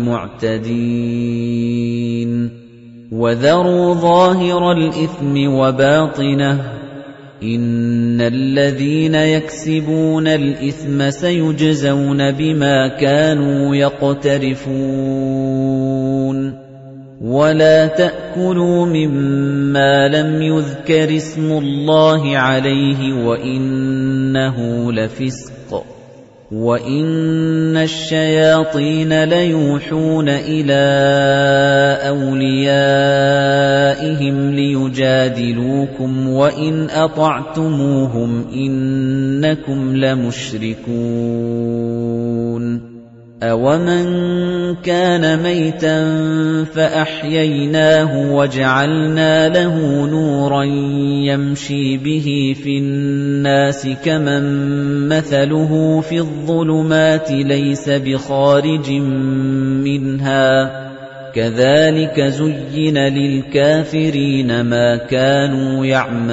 بِالْمُعْتَدِينَ وَذَرُوا ظَاهِرَ الْإِثْمِ وَبَاطِنَهُ إِنَّ الَّذِينَ يَكْسِبُونَ الْإِثْمَ سَيُجْزَوْنَ بِمَا كَانُوا يَقْتَرِفُونَ وَلَا تَأْكُلُوا مِمَّا لَمْ يُذْكَرِ اسْمُ اللَّهِ عَلَيْهِ وَإِنَّهُ لَفِسْقٌ وَإِنَّ الشَّيَاطِينَ لَيُوحُونَ إِلَىٰ أَوْلِيَائِهِمْ لِيُجَادِلُوكُمْ وَإِنْ أَطَعْتُمُوهُمْ إِنَّكُمْ لَمُشْرِكُونَ أَوَمَنْ كَانَ مَيْتًا فَأَحْيَيْنَاهُ وَجَعَلْنَا لَهُ نُورًا يَمْشِي بِهِ فِي النَّاسِ كَمَن مَّثَلُهُ فِي الظُّلُمَاتِ لَيْسَ بِخَارِجٍ مِّنْهَا كَذَلِكَ زُيِّنَ لِلْكَافِرِينَ مَا كَانُوا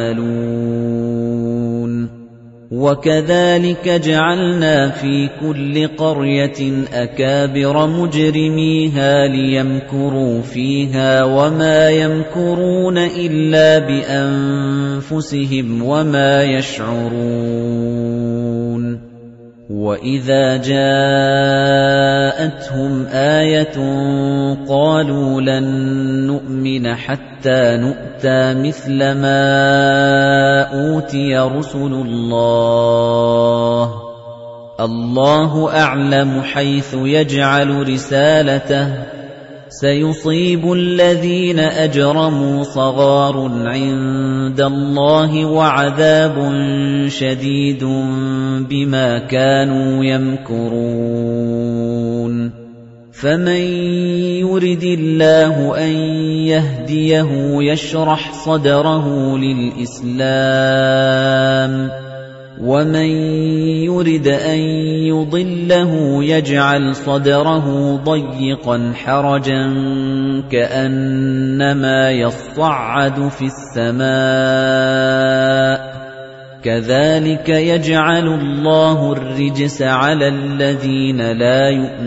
يَعْمَلُونَ وَكَذَلِكَ جَعَلْنَا فِي كُلِّ قَرْيَةٍ أَكَابِرَ مُجْرِمِيهَا لِيَمْكُرُوا فِيهَا وَمَا يَمْكُرُونَ إِلَّا بِأَنفُسِهِمْ وَمَا يَشْعُرُونَ وَإِذَا جَاءَتْهُمْ آيَةٌ قَالُوا لَن نُّؤْمِنَ حَتَّىٰ نُؤْتَىٰ مِثْلَ مَا أُوتِيَ رُسُلُ اللَّهِ اللَّهُ أَعْلَمُ حَيْثُ يَجْعَلُ رِسَالَتَهُ سيصيب الذين أجرموا صغار عند الله وعذاب شديد بما كانوا يمكرون فمن يرد الله أن يهديه يشرح صدره للإسلام ومن يرد أن يضله يجعل صدره ضيقا حرجا كأنما يصعد في السماء كذلك يجعل الله الرجس على الذين لا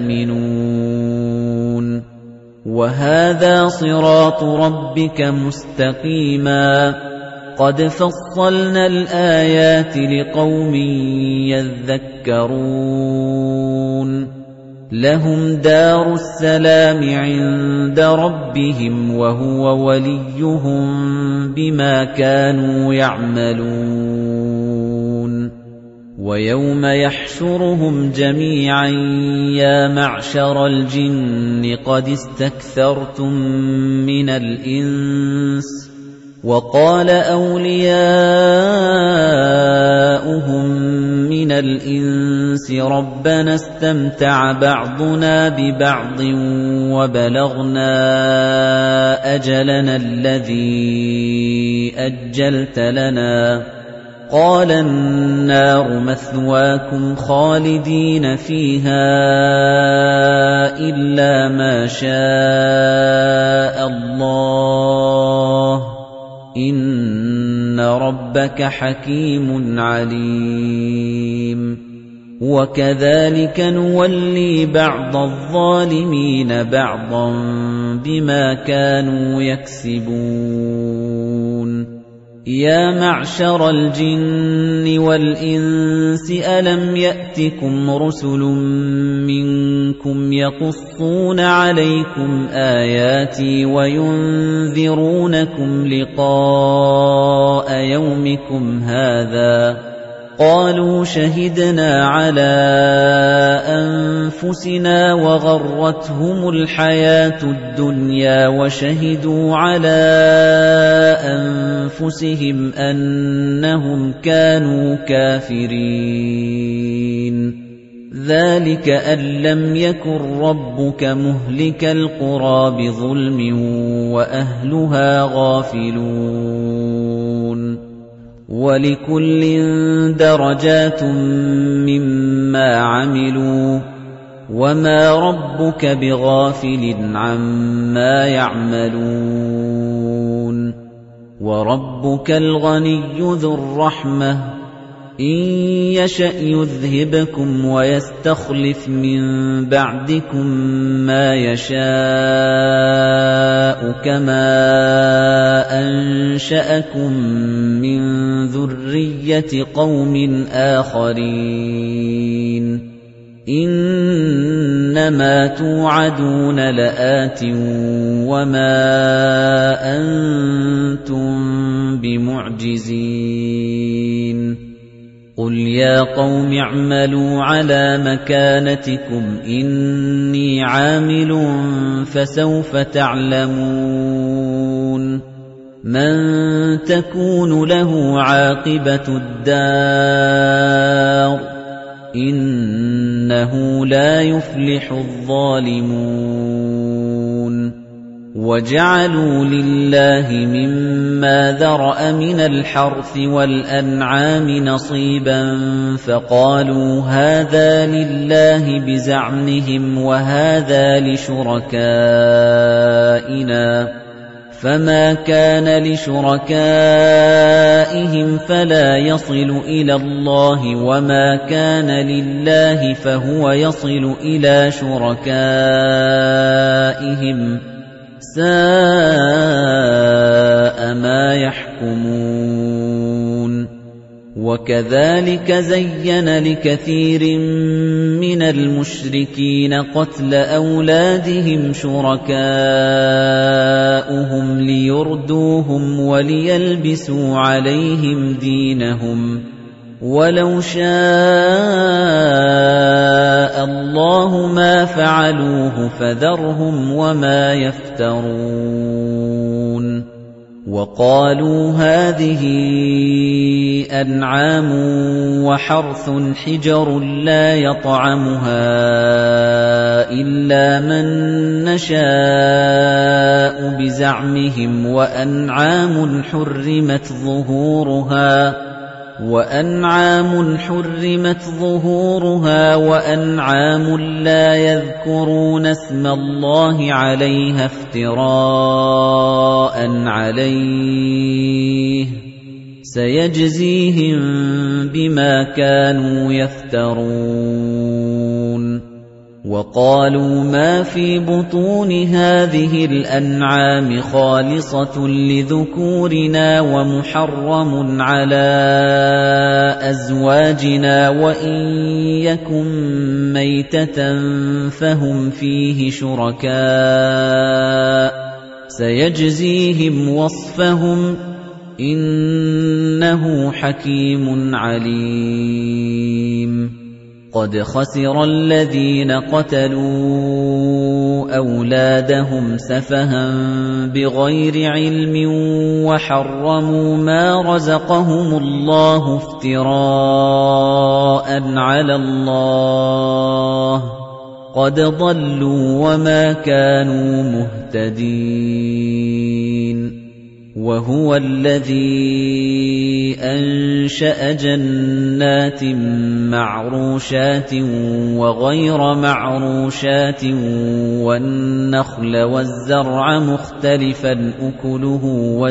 يؤمنون وهذا صراط ربك مستقيما قد فصلنا الآيات لقوم يذكرون لهم دار السلام عند ربهم وهو وليهم بما كانوا يعملون ويوم يحشرهم جميعا يا معشر الجن قد استكثرتم من الإنس وقال أولياؤهم من الإنس ربنا استمتع بعضنا ببعض وبلغنا أجلنا الذي أجلت لنا قال النار مثواكم خالدين فيها إلا ما شاء الله إن ربك حكيم عليم وكذلك نولي بعض الظالمين بعضا بما كانوا يكسبون يا معشر الجن والإنس ألم يأتكم رسل منكم يقصون عليكم آياتي وينذرونكم لقاء يومكم هذا قالوا شهدنا على أنفسنا وغرتهم الحياة الدنيا وشهدوا على أنفسهم أنهم كانوا كافرين ذلك أن لم يكن ربك مهلك القرى بظلم وأهلها غافلون وَلِكُلٍّ دَرَجَاتٌ مِّمَّا عَمِلُوا وَمَا رَبُّكَ بِغَافِلٍ عَمَّا يَعْمَلُونَ وَرَبُّكَ الْغَنِيُّ ذُو الرَّحْمَةِ إِن يَشَأْ يُذْهِبْكُمْ وَيَسْتَخْلِفْ مِن بَعْدِكُم مَّا يَشَاءُ كَمَا أَنشَأَكُم مِّن ذُرِّيَّةِ قَوْمٍ آخَرِينَ إِنَّمَا تُوعَدُونَ لَآتٍ وَمَا أَنتُم بِمُعْجِزِينَ قُلْ يَا قَوْمِ اعْمَلُوا عَلَى مَكَانَتِكُمْ إِنِّي عَامِلٌ فَسَوْفَ تَعْلَمُونَ مَن تَكُونُ لَهُ عَاقِبَةُ الدَّارِ إِنَّهُ لَا يُفْلِحُ الظَّالِمُونَ وَجَعَلُوا لِلَّهِ مِمَّا ذَرَأَ مِنَ الْحَرْثِ وَالْأَنْعَامِ نَصِيبًا فَقَالُوا هَذَا لِلَّهِ بِزَعْمِهِمْ وَهَذَا لِشُرَكَائِنَا فَمَا كَانَ لِشُرَكَائِهِمْ فَلَا يَصِلُ إِلَى اللَّهِ وَمَا كَانَ لِلَّهِ فَهُوَ يَصِلُ إِلَى شُرَكَائِهِمْ سَاءَ مَا يَحْكُمُونَ وَكَذَلِكَ زَيَّنَ لِكَثِيرٍ مِنَ الْمُشْرِكِينَ قَتْلَ أَوْلَادِهِمْ شُرَكَاؤُهُمْ لِيُرْدُوهُمْ وَلِيَلْبِسُوا عَلَيْهِمْ دِينَهُمْ وَلَوْ شَاءَ اللَّهُ مَا فَعَلُوهُ فَذَرْهُمْ وَمَا يَفْتَرُونَ وَقَالُوا هَٰذِهِ أَنْعَامٌ وَحَرْثٌ حِجْرٌ لَّا يَطْعَمُهَا إِلَّا مَن نَّشَاءُ بِزَعْمِهِمْ وَأَنْعَامٌ حُرِّمَتْ ظُهُورُهَا وَأَنْعَامٌ لَّا يَذْكُرُونَ اسْمَ اللَّهِ عَلَيْهَا افْتِرَاءً عَلَيْهِ ۚ سَيَجْزِيهِم بِمَا كَانُوا يَفْتَرُونَ وَقَالُوا مَا فِي بُطُونِ هَٰذِهِ الْأَنْعَامِ خَالِصَةٌ لِّذُكُورِنَا وَمُحَرَّمٌ عَلَىٰ أَزْوَاجِنَا وَإِن يَكُن مَّيْتَةً فَهُمْ فِيهِ شُرَكَاءُ سَيَجْزِيهِمْ وَصْفَهُمْ ۚ إِنَّهُ حَكِيمٌ عَلِيمٌ قَدْ خَسِرَ الَّذِينَ قَتَلُوا أَوْلَادَهُمْ سَفَهًا بِغَيْرِ عِلْمٍ وَحَرَّمُوا مَا رَزَقَهُمُ اللَّهُ افْتِرَاءً عَلَى اللَّهِ ۚ قَدْ ضَلُّوا وَمَا كَانُوا مُهْتَدِينَ وَهُوَ الَّذِي أَنشَأَ جَنَّاتٍ مَّعْرُوشَاتٍ وَغَيْرَ مَعْرُوشَاتٍ وَالنَّخْلَ وَالزَّرْعَ مُخْتَلِفًا أُكُلُهُ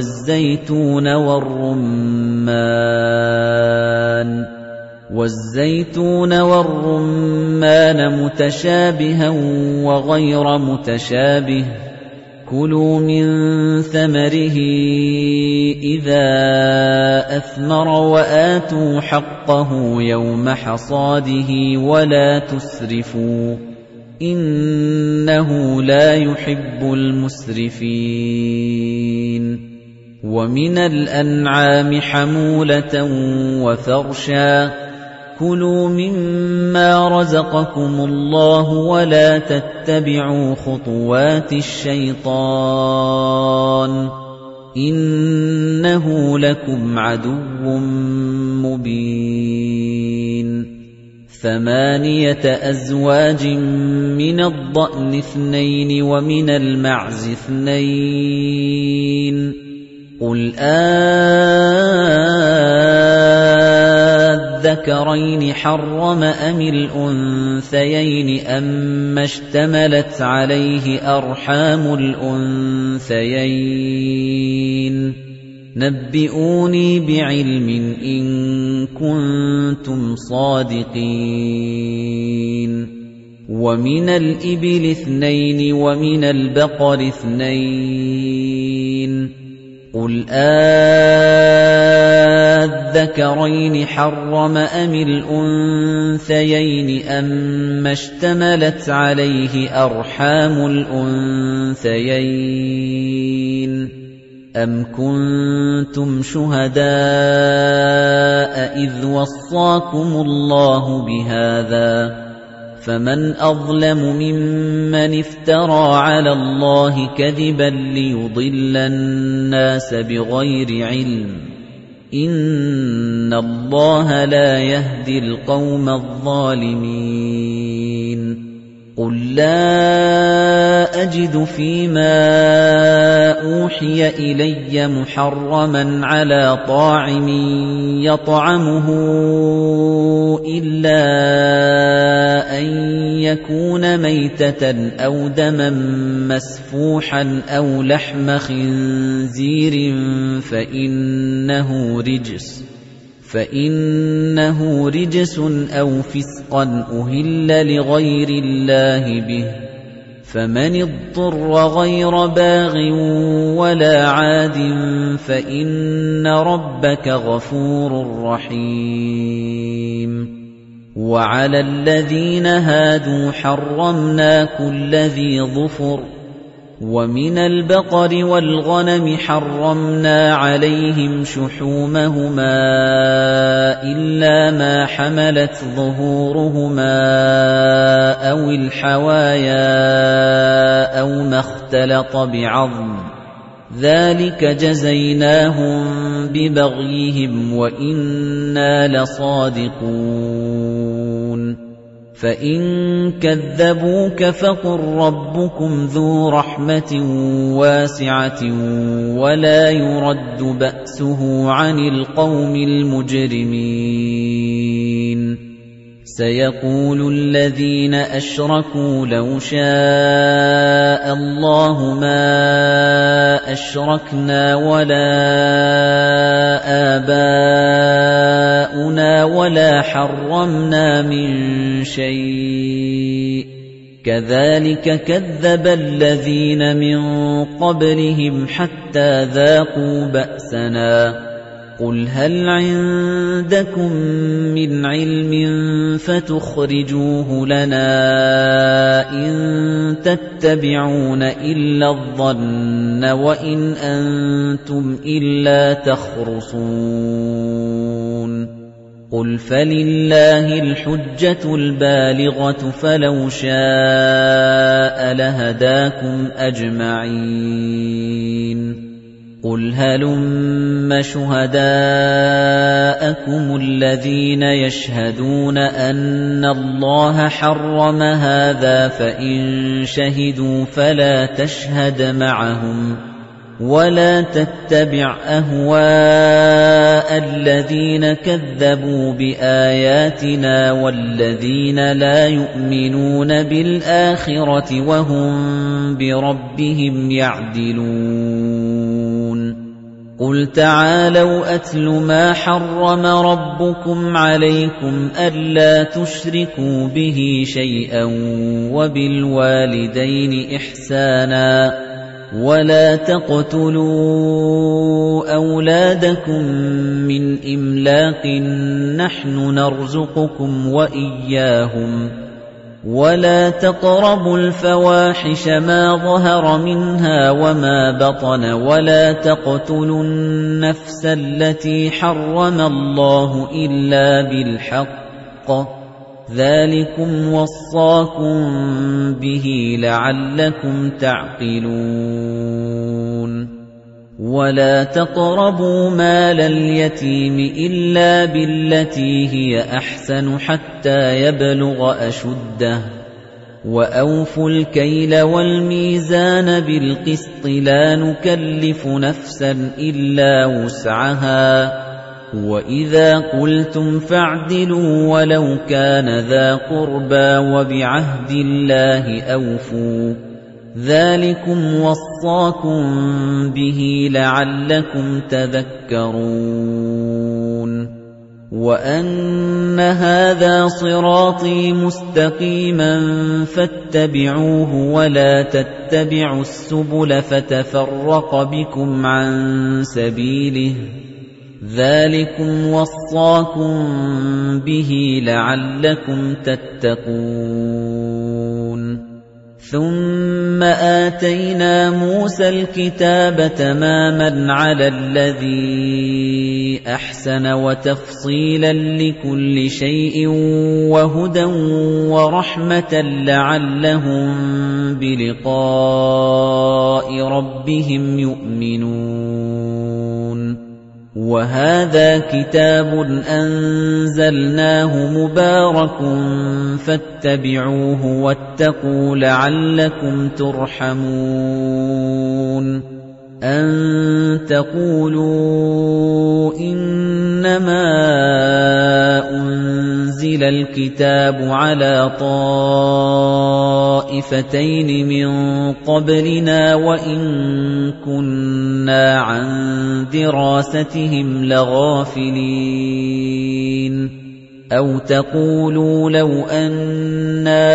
وَالزَّيْتُونَ وَالرُّمَّانَ مُتَشَابِهًا وَغَيْرَ مُتَشَابِهٍ ۚ كُلُوا مِن ثَمَرِهِ إِذَا أَثْمَرَ وَآتُوا حَقَّهُ يَوْمَ حَصَادِهِ وَلَا تُسْرِفُوا ۚ إِنَّهُ لَا يُحِبُّ الْمُسْرِفِينَ وَمِنَ الْأَنْعَامِ حَمُولَةً وَفَرْشًا ۚ كُلُوا مِمَّا رَزَقَكُمُ اللَّهُ وَلَا تَتَّبِعُوا خُطُوَاتِ الشَّيْطَانِ ۚ إِنَّهُ لَكُمْ عَدُوٌّ مُّبِينٌ 8 أزواج من الضأن 2 ومن المعز 2 قُلْ الذكرين حرم أم الأنثيين أما اشتملت عليه أرحام الأنثيين نبئوني بعلم إن كنتم صادقين ومن الإبل 2 ومن البقر 2 قُلْ الذكرين حرم أم الأنثيين أما اشتملت عليه أرحام الأنثيين أم كنتم شهداء إذ وصاكم الله بهذا فمن أظلم ممن افترى على الله كذبا ليضل الناس بغير علم إن الله لا يهدي القوم الظالمين قُل لَّا أَجِدُ فِيمَا أُوحِيَ إِلَيَّ مُحَرَّمًا عَلَىٰ طَاعِمٍ يَطْعَمُهُ إِلَّا أَن يَكُونَ مَيْتَةً أَوْ دَمًا مَّسْفُوحًا أَوْ لَحْمَ خِنزِيرٍ فَإِنَّهُ رِجْسٌ أَوْ فِسْقًا أُهِلَّ لِغَيْرِ اللَّهِ بِهِ ۚ فَمَنِ اضْطُرَّ غَيْرَ بَاغٍ وَلَا عَادٍ فَإِنَّ رَبَّكَ غَفُورٌ رَّحِيمٌ وَعَلَى الَّذِينَ هَادُوا حَرَّمْنَا كُلَّ ذِي ظُفُرٍ وَمِنَ الْبَقَرِ وَالْغَنَمِ حَرَّمْنَا عَلَيْهِمْ شُحُومَهُمَا إِلَّا مَا حَمَلَتْ ظُهُورُهُمَا أَوِ الْحَوَايَا أَوْ مَا اخْتَلَطَ بِعَظْمٍ ذَلِكَ جَزَيْنَاهُم بِبَغْيِهِمْ وَإِنَّا لَصَادِقُونَ فَإِن كَذَّبُوكَ فَقُل رَّبُّكُمْ ذُو رَحْمَةٍ وَاسِعَةٍ وَلَا يُرَدُّ بَأْسُهُ عَنِ الْقَوْمِ الْمُجْرِمِينَ سَيَقُولُ الَّذِينَ أَشْرَكُوا لَوْ شَاءَ اللَّهُ مَا أَشْرَكْنَا وَلَا آبَاؤُنَا وَلَا حَرَّمْنَا مِن شَيْءٍ كَذَلِكَ كَذَّبَ الَّذِينَ مِن قَبْلِهِمْ حَتَّى ذَاقُوا بَأْسَنَا قُلْ هَلْ عِندَكُم مِّنْ عِلْمٍ فَتُخْرِجُوهُ لَنَا إِن تَتَّبِعُونَ إِلَّا الظَّنَّ وَإِنْ أَنتُمْ إِلَّا تَخْرُصُونَ قُلْ فَلِلَّهِ الْحُجَّةُ الْبَالِغَةُ فَلَوْ شَاءَ لَهَدَاكُمْ أَجْمَعِينَ قُلْ هَلُمَّ شُهَدَاءَكُمُ الَّذِينَ يَشْهَدُونَ أَنَّ اللَّهَ حَرَّمَ هَٰذَا فَإِن شَهِدُوا فَلَا تَشْهَدْ مَعَهُمْ وَلَا تَتَّبِعْ أَهْوَاءَ الَّذِينَ كَذَّبُوا بِآيَاتِنَا وَالَّذِينَ لَا يُؤْمِنُونَ بِالْآخِرَةِ وَهُم بِرَبِّهِمْ يَعْدِلُونَ قُلْ تَعَالَوْا أَتْلُ مَا حَرَّمَ رَبُّكُمْ عَلَيْكُمْ أَلَّا تُشْرِكُوا بِهِ شَيْئًا وَبِالْوَالِدَيْنِ إِحْسَانًا وَلَا تَقْتُلُوا أَوْلَادَكُم مِّنْ إِمْلَاقٍ نَّحْنُ نَرْزُقُكُمْ وَإِيَّاهُمْ وَلَا تَقْرَبُوا الْفَوَاحِشَ مَا ظَهَرَ مِنْهَا وَمَا بَطَنَ وَلَا تَقْتُلُوا النَّفْسَ الَّتِي حَرَّمَ اللَّهُ إِلَّا بِالْحَقِّ ذَلِكُمْ وَصَّاكُم بِهِ لَعَلَّكُمْ تَعْقِلُونَ وَلَا تَقْرَبُوا مَالَ الْيَتِيمِ إِلَّا بِالَّتِي هِيَ أَحْسَنُ حَتَّى يَبْلُغَ أَشُدَّهُ وَأَوْفُوا الْكَيْلَ وَالْمِيزَانَ بِالْقِسْطِ لَا نُكَلِّفُ نَفْسًا إِلَّا وُسْعَهَا وَإِذَا قُلْتُمْ فَاعْدِلُوا وَلَوْ كَانَ ذَا قُرْبَى وَبِعَهْدِ اللَّهِ أَوْفُوا ذَلِكُمْ وَصَّاكُم بِهِ لَعَلَّكُمْ تَذَكَّرُونَ وَأَنَّ هَذَا صِرَاطِي مُسْتَقِيمًا فَاتَّبِعُوهُ وَلَا تَتَّبِعُوا السُّبُلَ فَتَفَرَّقَ بِكُمْ عَن سَبِيلِهِ ذَلِكُمْ وَصَّاكُم بِهِ لَعَلَّكُمْ تَتَّقُونَ ثُمَّ آتَيْنَا مُوسَى الْكِتَابَ تَمَامًا عَلَى الَّذِي أَحْسَنَ وَتَفْصِيلًا لِكُلِّ شَيْءٍ وَهُدًى وَرَحْمَةً لَعَلَّهُم بِلِقَاءِ رَبِّهِمْ يُؤْمِنُونَ وَهَذَا كِتَابٌ أَنزَلْنَاهُ مُبَارَكٌ فَاتَّبِعُوهُ وَاتَّقُوا لَعَلَّكُمْ تُرْحَمُونَ أَن تَقُولُوا إِنَّمَا أُنزِلَ الْكِتَابُ عَلَى طَائِفَتَيْنِ مِن قَبْلِنَا وَإِن كُنَّا عَن دِرَاسَتِهِمْ لَغَافِلِينَ أَوْ تَقُولُوا لَوْ أَنَّا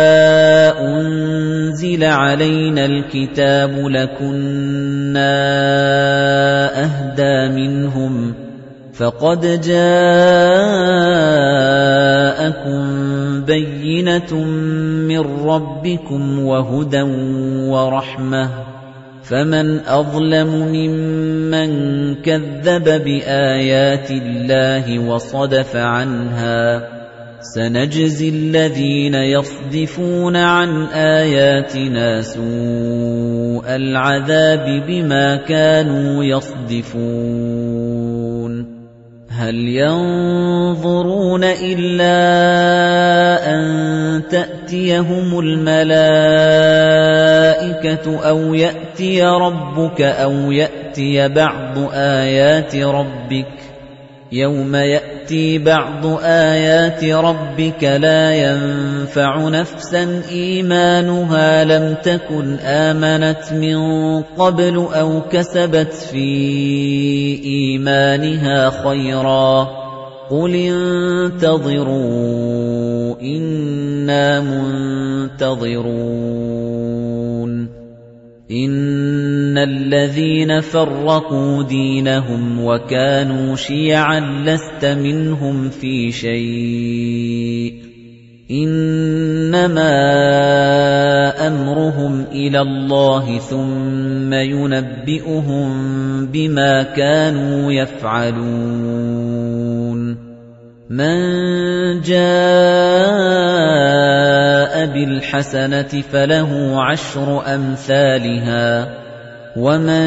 أُنزِلَ عَلَيْنَا الْكِتَابُ لَكُنَّا أَهْدَىٰ مِنْهُمْ فَقَدْ جَاءَكُم بَيِّنَةٌ مِّن رَّبِّكُمْ وَهُدًى وَرَحْمَةٌ فَمَنْ أَظْلَمُ مِمَّن كَذَّبَ بِآيَاتِ اللَّهِ وَصَدَفَ عَنْهَا سَنَجْزِي الَّذِينَ يَصْدِفُونَ عَنْ آيَاتِنَا سُوءَ الْعَذَابِ بِمَا كَانُوا يَصْدِفُونَ هَلْ يَنظُرُونَ إِلَّا أَن تَأْتِيَهُمُ الْمَلَائِكَةُ أَوْ يَأْتِيَ رَبُّكَ أَوْ يَأْتِيَ بَعْضُ آيَاتِ رَبِّكَ يَوْمَ يَأْتِي بَعْضُ آيَاتِ رَبِّكَ لَا يَنفَعُ نَفْسًا إِيمَانُهَا لَمْ تَكُنْ آمَنَتْ مِن قَبْلُ أَوْ كَسَبَتْ فِي إِيمَانِهَا خَيْرًا قُلِ انتَظِرُوا إِنَّا مُنتَظِرُونَ إِنَّ الَّذِينَ فَرَّقُوا دِينَهُمْ وَكَانُوا شِيَعًا لَّسْتَ مِنْهُمْ فِي شَيْءٍ إِنَّمَا أَمْرُهُمْ إِلَى اللَّهِ ثُمَّ يُنَبِّئُهُم بِمَا كَانُوا يَفْعَلُونَ مَن جَاءَ بِالْحَسَنَةِ فَلَهُ عَشْرُ أَمْثَالِهَا وَمَن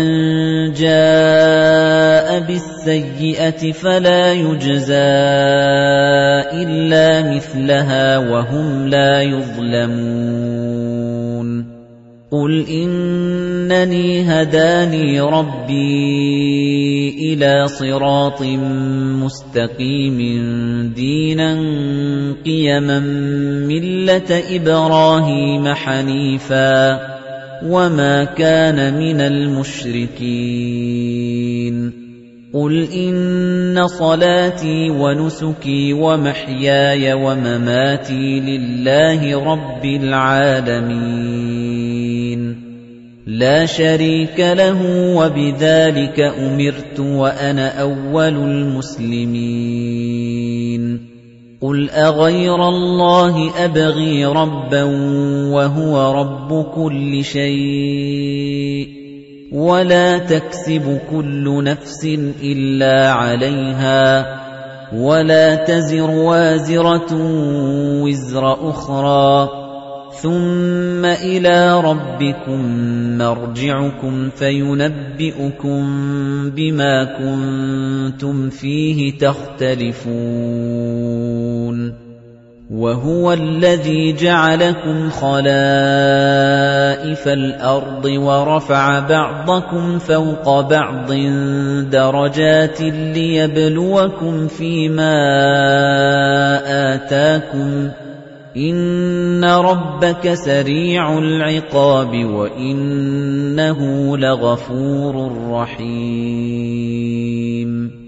جَاءَ بِالسَّيِّئَةِ فَلَا يُجْزَىٰ إِلَّا مِثْلَهَا وَهُمْ لَا يُظْلَمُونَ قُلْ إِنَّنِي هَدَانِي رَبِّي إِلَىٰ صِرَاطٍ مُّسْتَقِيمٍ دِينًا قِيَمًا مِّلَّةَ إِبْرَاهِيمَ حَنِيفًا وَمَا كَانَ مِنَ الْمُشْرِكِينَ قُلْ إِنَّ صَلَاتِي وَنُسُكِي وَمَحْيَايَ وَمَمَاتِي لِلَّهِ رَبِّ الْعَالَمِينَ لَا شَرِيكَ لَهُ وَبِذَلِكَ أُمِرْتُ وَأَنَا أَوَّلُ الْمُسْلِمِينَ قُلْ أَغَيْرَ اللَّهِ أَبْغِي رَبًّا وَهُوَ رَبُّ كُلِّ شَيْءٍ وَلَا تَكْسِبُ كُلُّ نَفْسٍ إِلَّا عَلَيْهَا وَلَا تَزِرُ وَازِرَةٌ وِزْرَ أُخْرَى ثُمَّ إِلَى رَبِّكُمْ مَرْجِعُكُمْ فَيُنَبِّئُكُم بِمَا كُنتُمْ فِيهِ تَخْتَلِفُونَ وَهُوَ الَّذِي جَعَلَكُمْ خَلَائِفَ الْأَرْضِ وَرَفَعَ بَعْضَكُمْ فَوْقَ بَعْضٍ دَرَجَاتٍ لِيَبْلُوَكُمْ فِيمَا آتَاكُمْ إِنَّ رَبَّكَ سَرِيعُ الْعِقَابِ وَإِنَّهُ لَغَفُورٌ رَّحِيمٌ